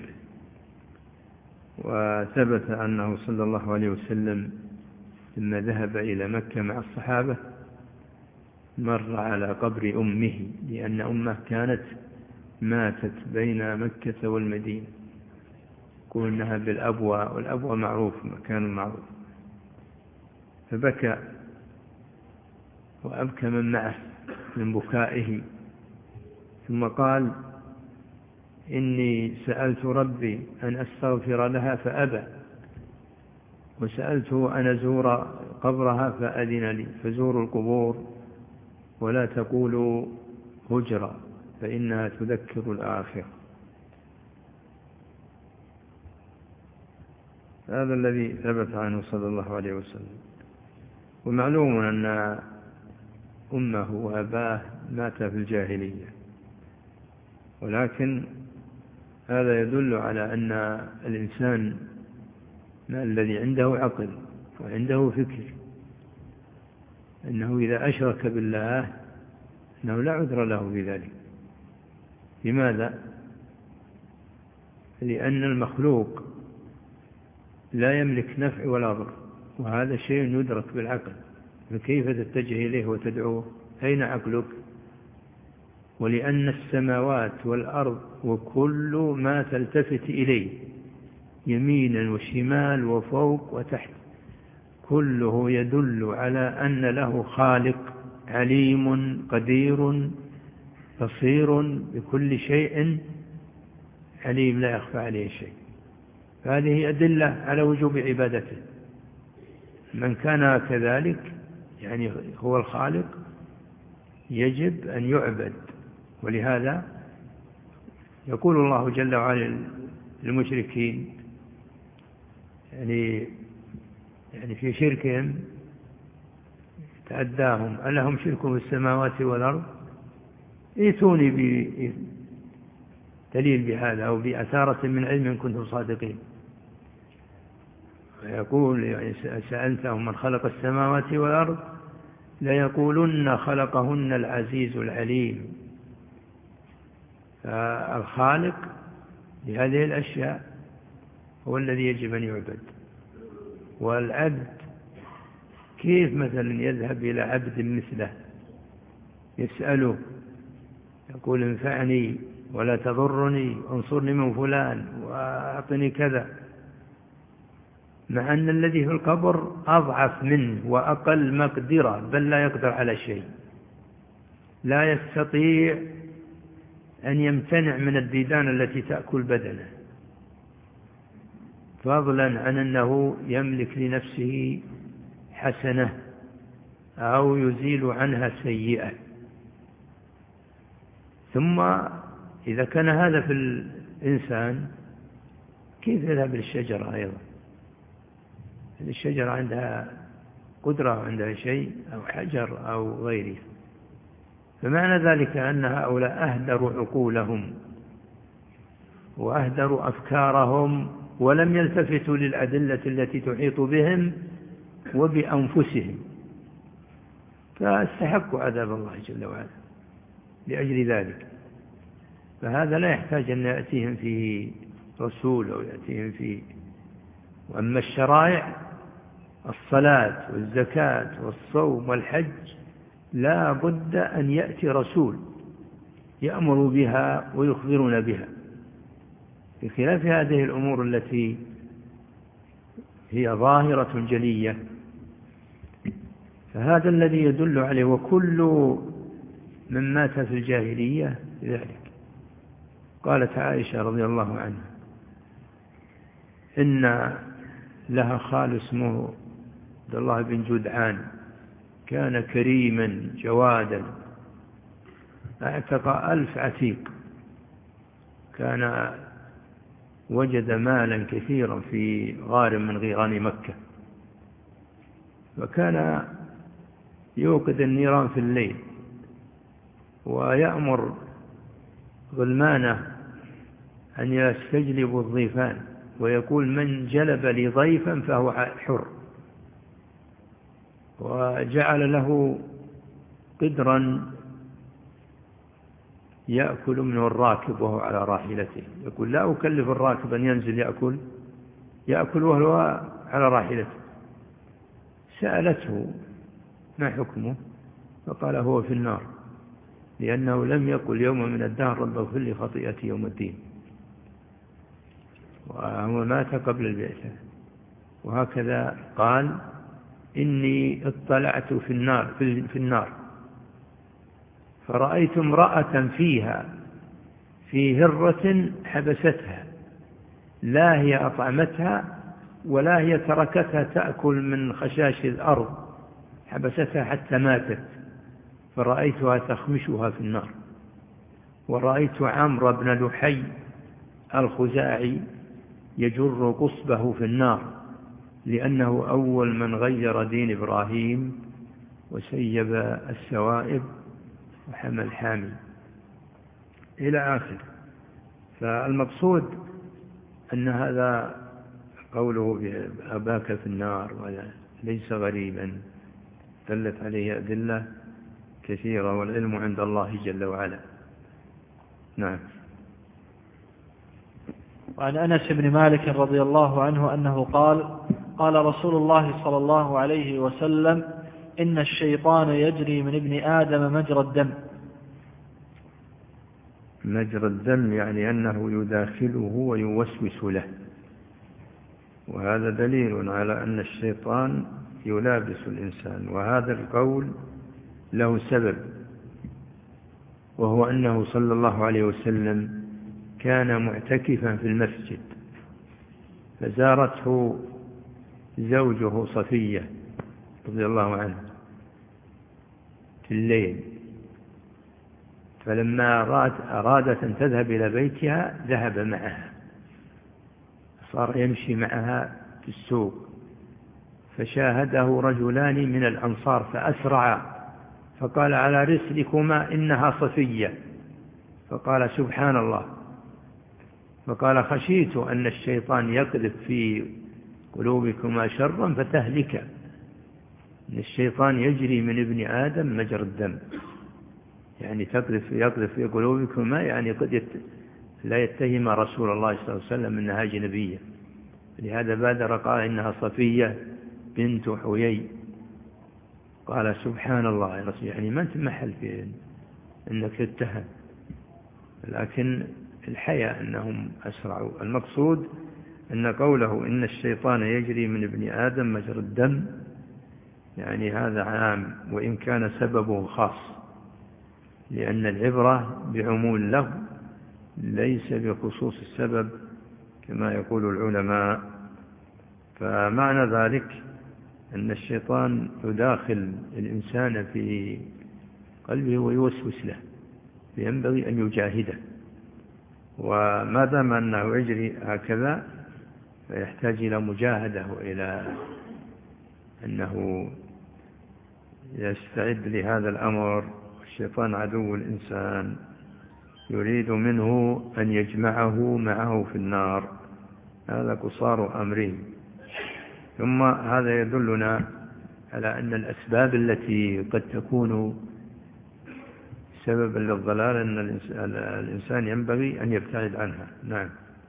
وثبت أنه صلى الله عليه وسلم لما ذهب إلى مكة مع الصحابة مر على قبر أمه، لأن أمه كانت ماتت بين مكة والمدينة، يقول إنها بالأبوى، والأبوى معروف مكان معروف، فبكى وأبكى من معه من بكائه، ثم قال إني سألت ربي أن أستغفر لها فأبى، وسألته أن أزور قبرها فأذن لي، فزوروا القبور ولا تقولوا هجرة فإنها تذكر الآخرة. هذا الذي ثبت عنه صلى الله عليه وسلم. ومعلوم أن أمه وأباه ماتا في الجاهلية، ولكن هذا يدل على أن الإنسان الذي عنده عقل وعنده فكر أنه إذا أشرك بالله أنه لا عذر له بذلك. لماذا؟ لأن المخلوق لا يملك نفع ولا ضر، وهذا شيء يدرك بالعقل، فكيف تتجه إليه وتدعوه؟ أين عقلك؟ ولأن السماوات والأرض وكل ما تلتفت إليه يمينا وشمال وفوق وتحت كله يدل على أن له خالق عليم قدير بصير بكل شيء عليم لا يخفى عليه شيء. هذه أدلة على وجوب عبادته. من كان كذلك يعني هو الخالق يجب أن يعبد. ولهذا يقول الله جل وعلا للمشركين يعني في شركهم تعداهم ألهم شرك في السماوات والأرض، ائتوني بدليل بهذا أو بأثارة من علم إن كنتم صادقين. ويقول يعني سألتهم من خلق السماوات والأرض ليقولن خلقهن العزيز العليم. فالخالق لهذه الأشياء هو الذي يجب أن يعبد. والعبد كيف مثلا يذهب إلى عبد مثله يسأله يقول انفعني ولا تضرني وانصرني من فلان وأعطني كذا، مع أن الذي في القبر أضعف منه وأقل مقدرة، بل لا يقدر على شيء، لا يستطيع أن يمتنع من الديدان التي تأكل بدنه، فضلا عن أنه يملك لنفسه حسنة أو يزيل عنها سيئة. ثم إذا كان هذا في الإنسان كيف يذهب للشجرة أيضا؟ الشجرة عندها قدرة وعندها شيء أو حجر أو غيره. فمعنى ذلك أن هؤلاء أهدروا عقولهم وأهدروا أفكارهم ولم يلتفتوا للأدلة التي تحيط بهم وبأنفسهم، فاستحقوا عذاب الله جل وعلا لأجل ذلك. فهذا لا يحتاج أن يأتيهم فيه رسول أو يأتيهم فيه. وأما الشرائع الصلاة والزكاة والصوم والحج لا بد أن يأتي رسول يأمر بها ويخبرنا بها، بخلاف هذه الأمور التي هي ظاهرة جلية. فهذا الذي يدل عليه. وكل من مات في الجاهلية ذلك. قالت عائشة رضي الله عنها إن لها خال اسمه عبد الله بن جدعان، كان كريما جوادا، اعتق 1000 عتيق، كان وجد مالا كثيرا في غار من غيران مكة، وكان يوقد النيران في الليل ويأمر غلمانه أن يستجلبوا الضيفان ويقول من جلب لي ضيفا فهو حر. وجعل له قدرا يأكل منه الراكب وهو على راحلته، يقول لا أكلف الراكب أن ينزل يأكل وهو على راحلته. سألته ما حكمه؟ فقال هو في النار. لأنه لم يقل يوم من الدهر رب اغفر لي خطيئتي يوم الدين، وهو مات قبل البعثة. وهكذا قال إني اطلعت في النار فرأيت امرأة فيها في هرة حبستها، لا هي أطعمتها ولا هي تركتها تأكل من خشاش الأرض، حبستها حتى ماتت، فرأيتها تخمشها في النار. ورأيت عمرو بن لحي الخزاعي يجر قصبه في النار، لأنه أول من غير دين إبراهيم وسيب السوائب وحمى الحامي إلى آخر. فالمقصود أن هذا قوله بأباك في النار ليس غريبا، دلت عليه أدلة كثيرة، والعلم عند الله جل وعلا. نعم. وعن أنس بن مالك رضي الله عنه أنه قال قال رسول الله صلى الله عليه وسلم إن الشيطان يجري من ابن آدم مجرى الدم. مجرى الدم يعني أنه يداخله ويوسوس له، وهذا دليل على أن الشيطان يلابس الإنسان. وهذا القول له سبب، وهو أنه صلى الله عليه وسلم كان معتكفا في المسجد، فزارته زوجه صفية رضي الله عنه في الليل، فلما أرادت أن تذهب إلى بيتها ذهب معها، صار يمشي معها في السوق، فشاهده رجلان من الأنصار فأسرعا، فقال على رسلكما إنها صفية، فقال سبحان الله، فقال خشيت أن الشيطان يقذف في قلوبكما شرا فتهلك، إن الشيطان يجري من ابن آدم مجرى الدم، يعني يقذف في قلوبكما، يعني قد لا يتهم رسول الله صلى الله عليه وسلم أنها أجنبية، لهذا بادر قال إنها صفية بنت حيي، قال سبحان الله يا رسول، يعني ما أنت محل في أنك تتهم، لكن الحياة أنهم أسرعوا. المقصود أن قوله إن الشيطان يجري من ابن آدم مجرى الدم، يعني هذا عام وإن كان سببه خاص، لأن العبرة بعموم اللفظ ليس بخصوص السبب كما يقول العلماء. فمعنى ذلك أن الشيطان يداخل الإنسان في قلبه ويوسوس له، فينبغي أن يجاهده، وما دام أنه يجري هكذا فيحتاج إلى مجاهدة وإلى أنه يستعد لهذا الأمر. الشيطان عدو الإنسان يريد منه أن يجمعه معه في النار، هذا قصار أمره. ثم هذا يدلنا على أن الأسباب التي قد تكون سببا للضلال أن الإنسان ينبغي أن يبتعد عنها. نعم.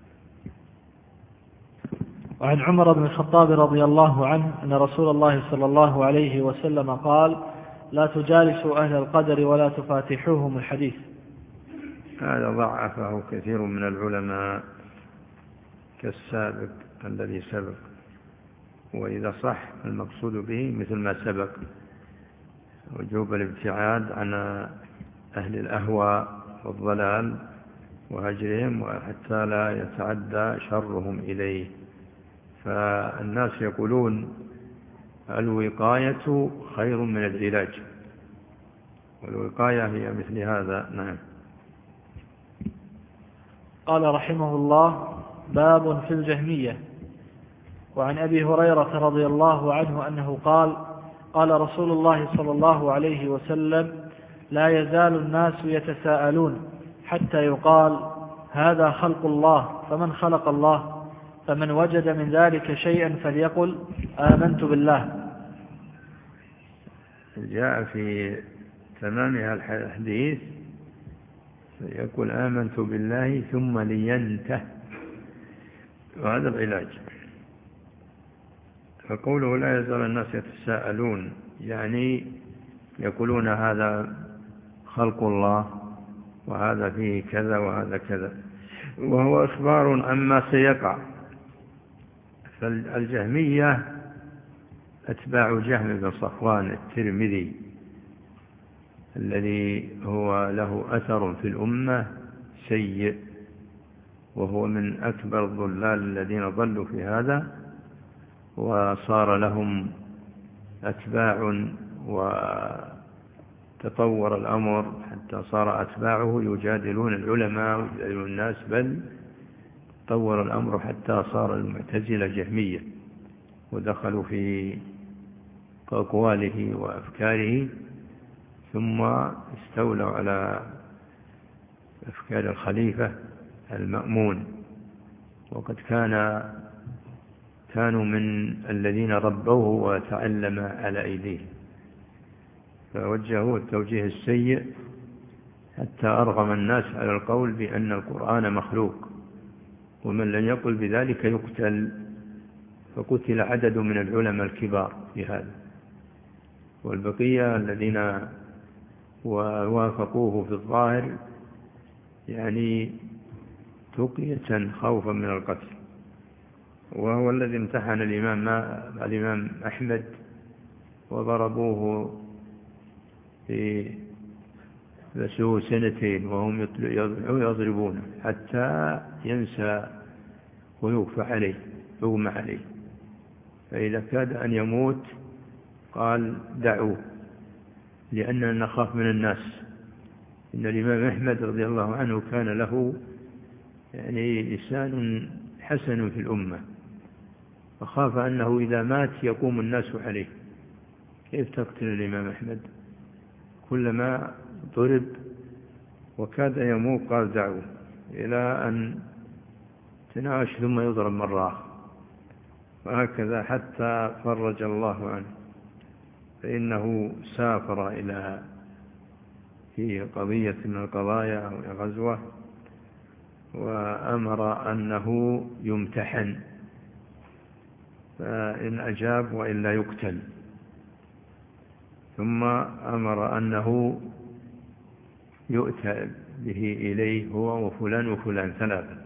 وعن عمر بن الخطاب رضي الله عنه أن رسول الله صلى الله عليه وسلم قال لا تجالسوا أهل القدر ولا تفاتحوهم الحديث. هذا ضعفه كثير من العلماء كالسابق الذي سبق، وإذا صح المقصود به مثل ما سبق، وجوب الابتعاد عن أهل الأهواء والضلال وهجرهم، وحتى لا يتعدى شرهم إليه. فالناس يقولون الوقاية خير من العلاج، والوقاية هي مثل هذا. نعم. قال رحمه الله باب في الجهمية. وعن أبي هريرة رضي الله عنه أنه قال قال رسول الله صلى الله عليه وسلم لا يزال الناس يتساءلون حتى يقال هذا خلق الله فمن خلق الله، فمن وجد من ذلك شيئا فليقل آمنت بالله. جاء في تمامها الحديث يقول آمنت بالله ثم لينته، وهذا العلاج. فقوله لا يزال الناس يتساءلون يعني يقولون هذا خلق الله وهذا فيه كذا وهذا كذا، وهو إخبار عما سيقع. فالجهمية أتباع جهم بن صفوان الترمذي الذي هو له أثر في الأمة سيء، وهو من أكبر الضلال الذين ضلوا في هذا، وصار لهم أتباع وتطور الأمر حتى صار أتباعه يجادلون العلماء ويجادلون الناس، بل تطور الأمر حتى صار المعتزلة جهمية ودخلوا في أقواله وأفكاره، ثم استولوا على أفكار الخليفة المأمون، وقد كانوا من الذين ربوه وتعلم على أيديهم، فوجهوا التوجيه السيء حتى أرغم الناس على القول بأن القرآن مخلوق، ومن لم يقل بذلك يقتل، فقتل عدد من العلماء الكبار في هذا، والبقية الذين ووافقوه في الظاهر يعني تقية خوفا من القتل. وهو الذي امتحن الإمام أحمد وضربوه في بسوه 2 وهم يضربونه حتى ينسى ويغفى عليه يغمى عليه، فإذا كاد أن يموت قال دعوه لأننا نخاف من الناس. إن الإمام أحمد رضي الله عنه كان له يعني لسان حسن في الأمة، فخاف أنه إذا مات يقوم الناس عليه. كيف تقتل الإمام أحمد؟ كلما ضرب وكاد يموت قال دعوه، إلى أن تناوش ثم يضرب مرة، وهكذا حتى فرج الله عنه، فإنه سافر إلى في قضية من القضايا أو غزوة، وأمر أنه يمتحن، فإن أجاب وإلا يقتل، ثم أمر أنه يؤتى به إليه هو وفلان وفلان 3،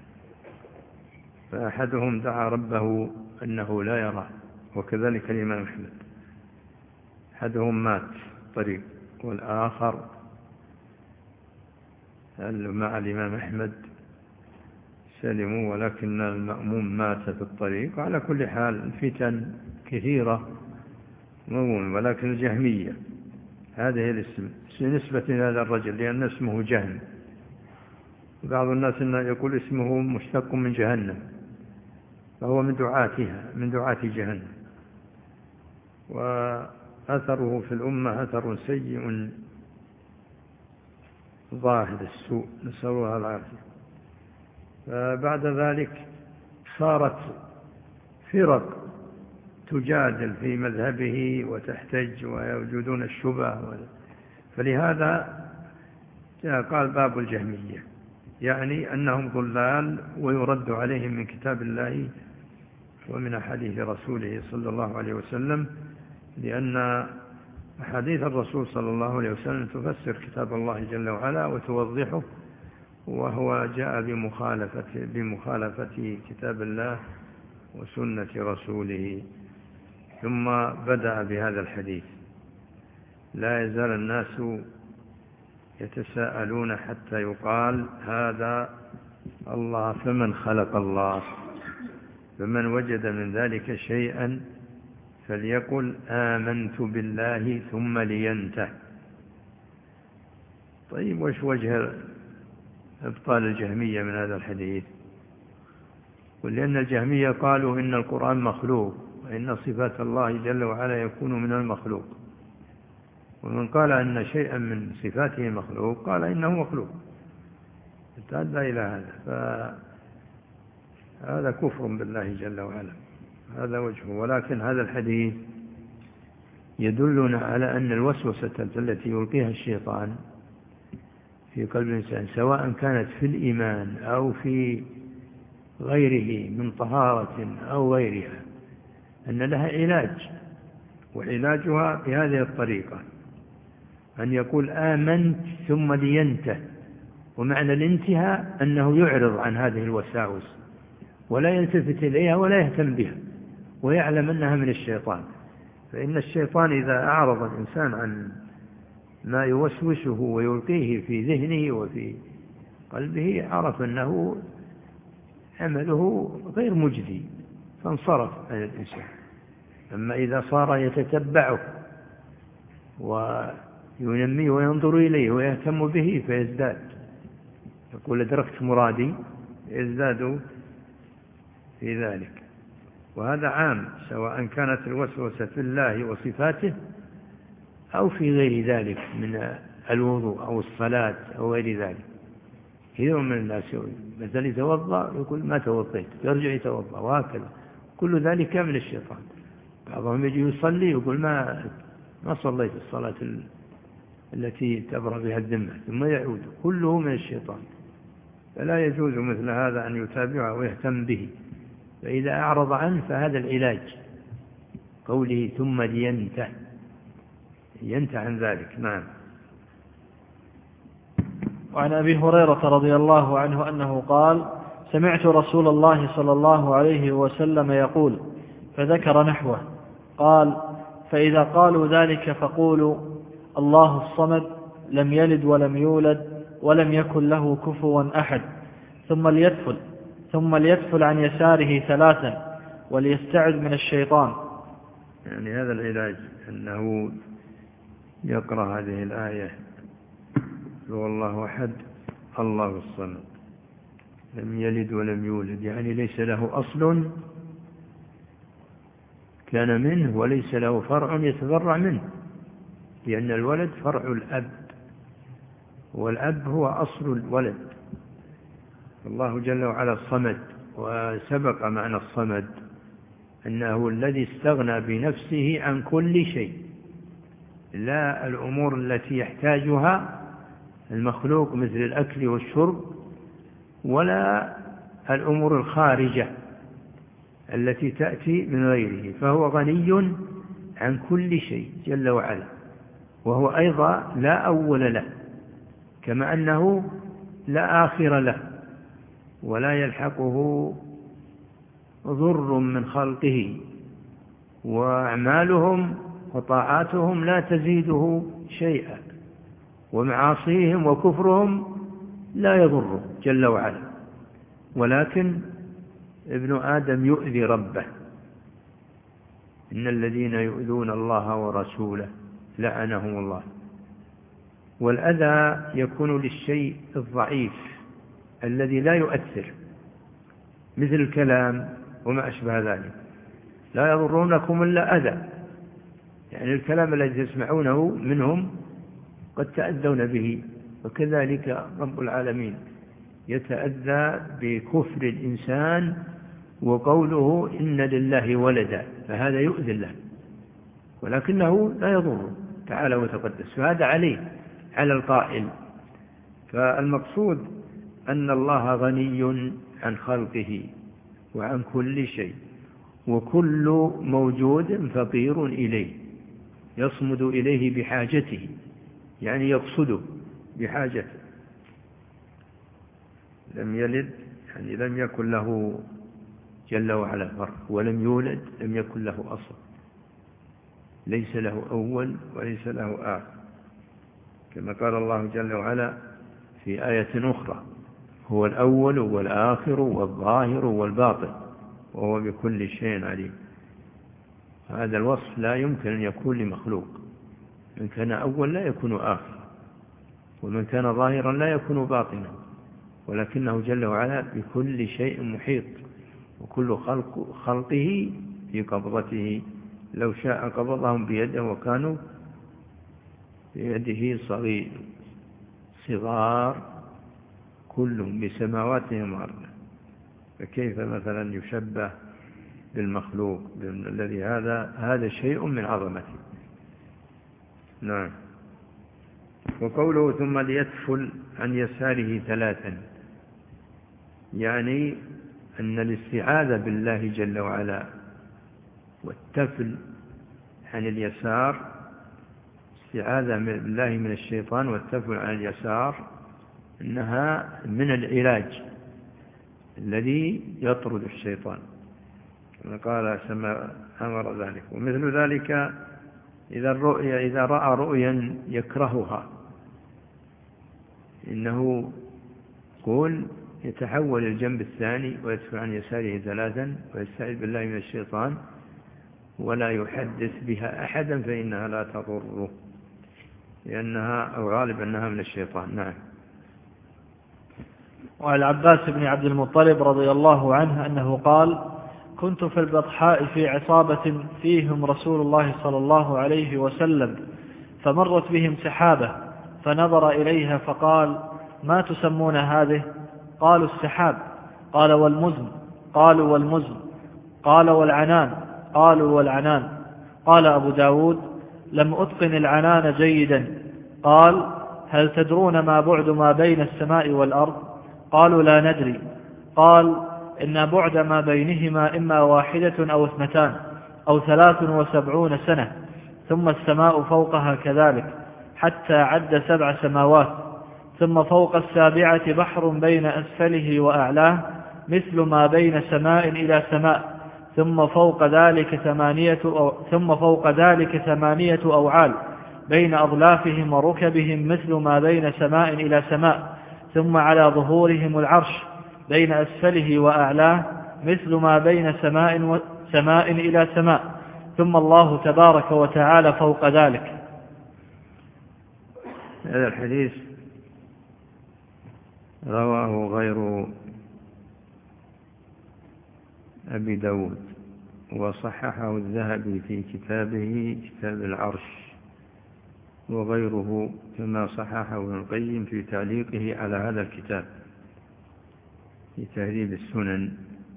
فأحدهم دعا ربه أنه لا يراه، وكذلك الإمام أحمد، أحدهم مات طريق والآخر مع الإمام أحمد سلموا، ولكن المأموم مات في الطريق. على كل حال الفتن كثيرة مؤمن، ولكن الجهمية هذه الاسم نسبة لهذا الرجل لأن اسمه جهم، بعض الناس يقول اسمه مشتق من جهنم، فهو من دعاتها من دعاة جهنم، وأثره في الأمة أثر سيء ظاهر السوء، نسأل الله العافية. فبعد ذلك صارت فرق تجادل في مذهبه وتحتج ويوجدون الشبه، فلهذا قال باب الجهمية، يعني أنهم ضلال ويرد عليهم من كتاب الله ومن أحاديث رسوله صلى الله عليه وسلم، لأن أحاديث الرسول صلى الله عليه وسلم تفسر كتاب الله جل وعلا وتوضحه، وهو جاء بمخالفة كتاب الله وسنة رسوله. ثم بدأ بهذا الحديث: لا يزال الناس يتساءلون حتى يقال هذا الله فمن خلق الله، فمن وجد من ذلك شيئا فليقل آمنت بالله ثم لينته. طيب وش وجه إبطال الجهمية من هذا الحديث؟ ولأن الجهمية قالوا إن القرآن مخلوق، وإن صفات الله جل وعلا يكون من المخلوق، ومن قال أن شيئا من صفاته مخلوق قال إنه مخلوق، تأدى إلى هذا، فهذا كفر بالله جل وعلا، هذا وجهه. ولكن هذا الحديث يدلنا على أن الوسوسة التي يلقيها الشيطان في قلب الإنسان سواء كانت في الإيمان أو في غيره من طهارة أو غيرها أن لها علاج، وعلاجها بهذه الطريقة: أن يقول آمنت ثم لينته، ومعنى الانتهاء أنه يعرض عن هذه الوساوس ولا يلتفت إليها ولا يهتم بها، ويعلم أنها من الشيطان. فإن الشيطان إذا أعرض الإنسان عن ما يوسوسه ويلقيه في ذهنه وفي قلبه عرف أنه عمله غير مجدي فانصرف عن الإنسان. أما إذا صار يتتبعه وينميه وينظر إليه ويهتم به فيزداد، يقول أدركت مرادي، يزداد في ذلك. وهذا عام سواء كانت الوسوسة في الله وصفاته أو في غير ذلك من الوضوء أو الصلاة أو غير ذلك. كثير من الناس مثل يتوضأ يقول ما توضيت، يرجع يتوضأ، وهكذا. كل ذلك من الشيطان. بعضهم يجي يصلي يقول ما صليت الصلاة التي تبرأ بها الذمة، ثم يعود. كله من الشيطان. فلا يجوز مثل هذا أن يتابعه ويهتم به. فإذا أعرض عنه فهذا العلاج، قوله ثم لينته، ينتهي عن ذلك. نعم. وعن أبي هريرة رضي الله عنه أنه قال: سمعت رسول الله صلى الله عليه وسلم يقول، فذكر نحوه، قال: فإذا قالوا ذلك فقولوا الله الصمد لم يلد ولم يولد ولم يكن له كفوا أحد، ثم ليدفل عن يساره 3 وليستعذ من الشيطان. يعني هذا العلاج أنه يقرأ هذه الآية: هو الله أحد الله الصمد لم يلد ولم يولد، يعني ليس له أصل كان منه وليس له فرع يتفرع منه، لأن الولد فرع الأب، والأب هو أصل الولد. الله جل وعلا الصمد، وسبق معنى الصمد أنه الذي استغنى بنفسه عن كل شيء، لا الأمور التي يحتاجها المخلوق مثل الأكل والشرب، ولا الأمور الخارجة التي تأتي من غيره، فهو غني عن كل شيء جل وعلا. وهو أيضا لا أول له، كما أنه لا آخر له، ولا يلحقه ضر من خلقه، وأعمالهم وطاعاتهم لا تزيده شيئا، ومعاصيهم وكفرهم لا يضره جل وعلا. ولكن ابن آدم يؤذي ربه: إن الذين يؤذون الله ورسوله لعنهم الله. والأذى يكون للشيء الضعيف الذي لا يؤثر، مثل الكلام وما أشبه ذلك، لا يضرونكم إلا أذى، يعني الكلام الذي تسمعونه منهم قد تأذون به. وكذلك رب العالمين يتأذى بكفر الإنسان وقوله إن لله ولدا، فهذا يؤذي الله، ولكنه لا يضره تعالى وتقدس، فهذا عليه على القائل. فالمقصود أن الله غني عن خلقه وعن كل شيء، وكل موجود فقير إليه، يصمد إليه بحاجته، يعني يقصده بحاجته. لم يلد يعني لم يكن له جل وعلا فرع، ولم يولد لم يكن له أصل، ليس له أول وليس له آخر، كما قال الله جل وعلا في آية أخرى: هو الأول والآخر والظاهر والباطن وهو بكل شيء عليم. هذا الوصف لا يمكن أن يكون لمخلوق، من كان أول لا يكون آخر، ومن كان ظاهرا لا يكون باطنا، ولكنه جل وعلا بكل شيء محيط، وكل خلقه في قبضته، لو شاء قبضهم بيده وكانوا بيده صغار كلهم بسماواتهم وأرضه. فكيف مثلا يشبه بالمخلوق الذي هذا شيء من عظمته. نعم. وقوله ثم ليدفل عن يساره 3، يعني أن الاستعاذة بالله جل وعلا والتفل عن اليسار الاستعاذة بالله من الشيطان والتفل على اليسار إنها من العلاج الذي يطرد الشيطان، قال سما أمر ذلك. ومثل ذلك إذا رأى رؤيا يكرهها إنه يقول يتحول الجنب الثاني ويدفع عن يساره 3 ويستعيذ بالله من الشيطان ولا يحدث بها أحدا فإنها لا تضره، لأنها أو غالب أنها من الشيطان. نعم. وعن العباس بن عبد المطلب رضي الله عنه أنه قال: كنت في البطحاء في عصابة فيهم رسول الله صلى الله عليه وسلم، فمرت بهم سحابة، فنظر إليها فقال: ما تسمون هذه؟ قالوا: السحاب. قال: والمزن؟ قالوا: والمزن. قال: والعنان؟ قالوا: والعنان. قال أبو داود: لم أتقن العنان جيدا. قال: هل تدرون ما بعد ما بين السماء والأرض؟ قالوا: لا ندري. قال: إن بعد ما بينهما إما 1 أو 2 أو 73 سنة، ثم السماء فوقها كذلك حتى عد 7 سماوات، ثم فوق 7 بحر بين أسفله وأعلاه مثل ما بين سماء إلى سماء، ثم فوق ذلك 8 أوعال بين أضلافهم وركبهم مثل ما بين سماء إلى سماء، ثم على ظهورهم العرش بين أسفله وأعلاه مثل ما بين سماء إلى سماء، ثم الله تبارك وتعالى فوق ذلك. هذا الحديث رواه غير أبي داود وصححه الذهبي في كتابه كتاب العرش، وغيره كما صححه ابن القيم في تعليقه على هذا الكتاب في تهذيب السنن،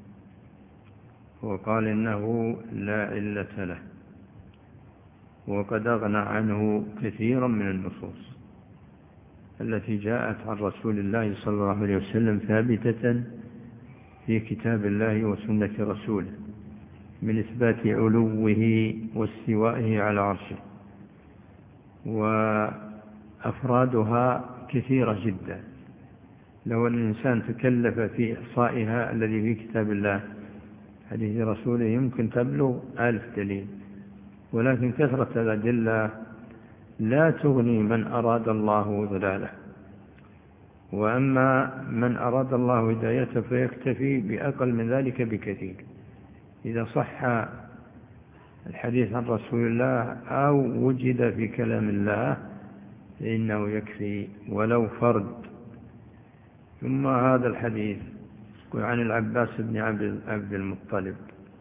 وقال إنه لا علة له، وقد أغنى عنه كثيرا من النصوص التي جاءت عن رسول الله صلى الله عليه وسلم ثابتة في كتاب الله وسنة رسوله من إثبات علوه واستوائه على عرشه، وأفرادها كثيرة جدا. لو أن الإنسان تكلف في إحصائها الذي في كتاب الله حديث رسوله يمكن تبلغ 1000 دليل، ولكن كثرة الأدلة لا تغني من أراد الله ضلاله، وأما من أراد الله هدايته فيكتفي بأقل من ذلك بكثير. إذا صح الحديث عن رسول الله أو وجد في كلام الله فإنه يكفي ولو فرد. ثم هذا الحديث عن العباس بن عبد المطلب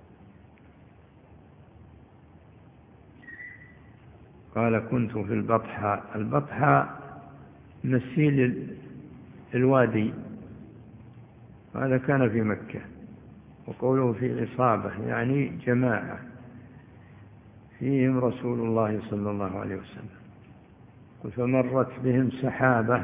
قال: كنت في البطحاء. البطحاء مسيل الوادي، هذا كان في مكة، وقوله في عصابة يعني جماعة فيهم رسول الله صلى الله عليه وسلم، فمرت بهم سحابة.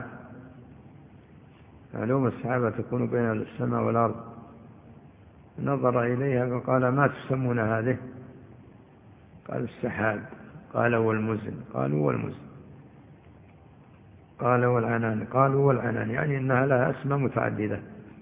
معلوم السحابة تكون بين السماء والأرض. نظر إليها فقال: ما تسمون هذه؟ قال: السحاب. قال: والمزن؟ قالوا: والمزن. قال: والعنان؟ قالوا: والعنان، يعني إنها لها أسماء متعددة.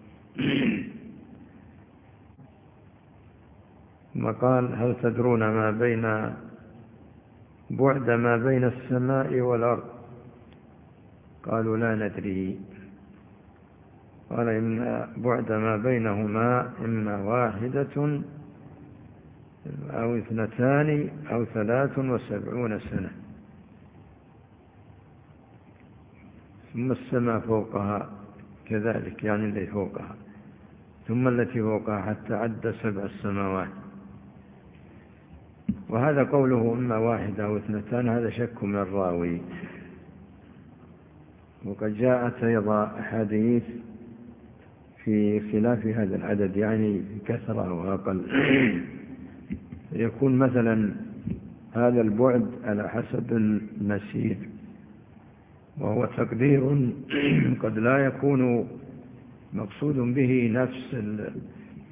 ثم قال: هل تدرون ما بين بعد ما بين السماء والأرض؟ قالوا: لا ندري. قال: إن بعد ما بينهما إما 1 أو 2 أو 73 سنة، ثم السماء فوقها كذلك، يعني التي فوقها، ثم التي فوقها حتى عد 7 سماوات. وهذا قوله إما 1 أو 2 هذا شك من الراوي. وقد جاءت أيضا أحاديث في خلاف هذا العدد، يعني كثرة وأقل. يكون مثلا هذا البعد على حسب المسير، وهو تقدير قد لا يكون مقصود به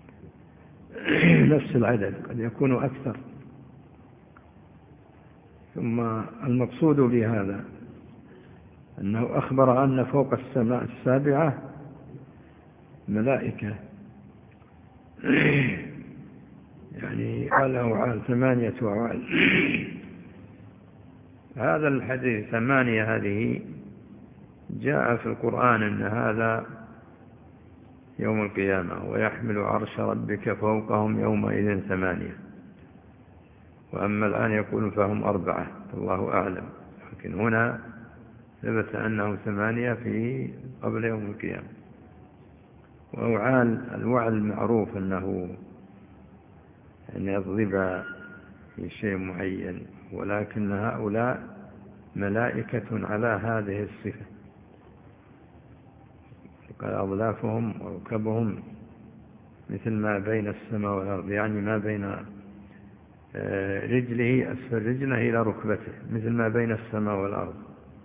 نفس العدد، قد يكون أكثر. ثم المقصود بهذا أنه أخبر أن فوق السماء السابعة ملائكة، يعني قال أوعال 8 أوعال. هذا الحديث 8 هذه جاء في القرآن أن هذا يوم القيامة، ويحمل عرش ربك فوقهم يومئذ 8. وأما الآن يقول فهم 4 الله أعلم، لكن هنا ثبت أنهم 8 في قبل يوم القيامة. وأوعال الوعل المعروف أنه أن يضرب في شيء معين، ولكن هؤلاء ملائكة على هذه الصفة، قال أضلافهم وركبهم مثل ما بين السماء والأرض، يعني ما بين رجله أسفل رجله إلى ركبته، مثل ما بين السماء والأرض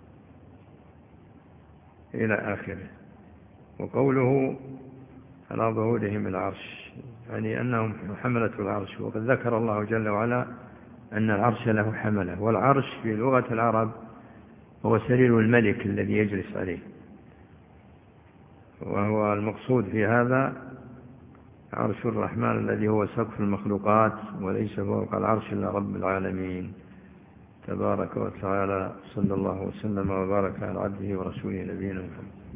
إلى آخره. وقوله على ظهورهم العرش، يعني أنهم حملة العرش. وقد ذكر الله جل وعلا أن العرش له حملة، والعرش في لغة العرب هو سرير الملك الذي يجلس عليه، وهو المقصود في هذا عرش الرحمن الذي هو سقف المخلوقات، وليس فوق العرش إلا رب العالمين تبارك وتعالى. صلى الله وسلم وبارك على عبده ورسوله نبينا محمد.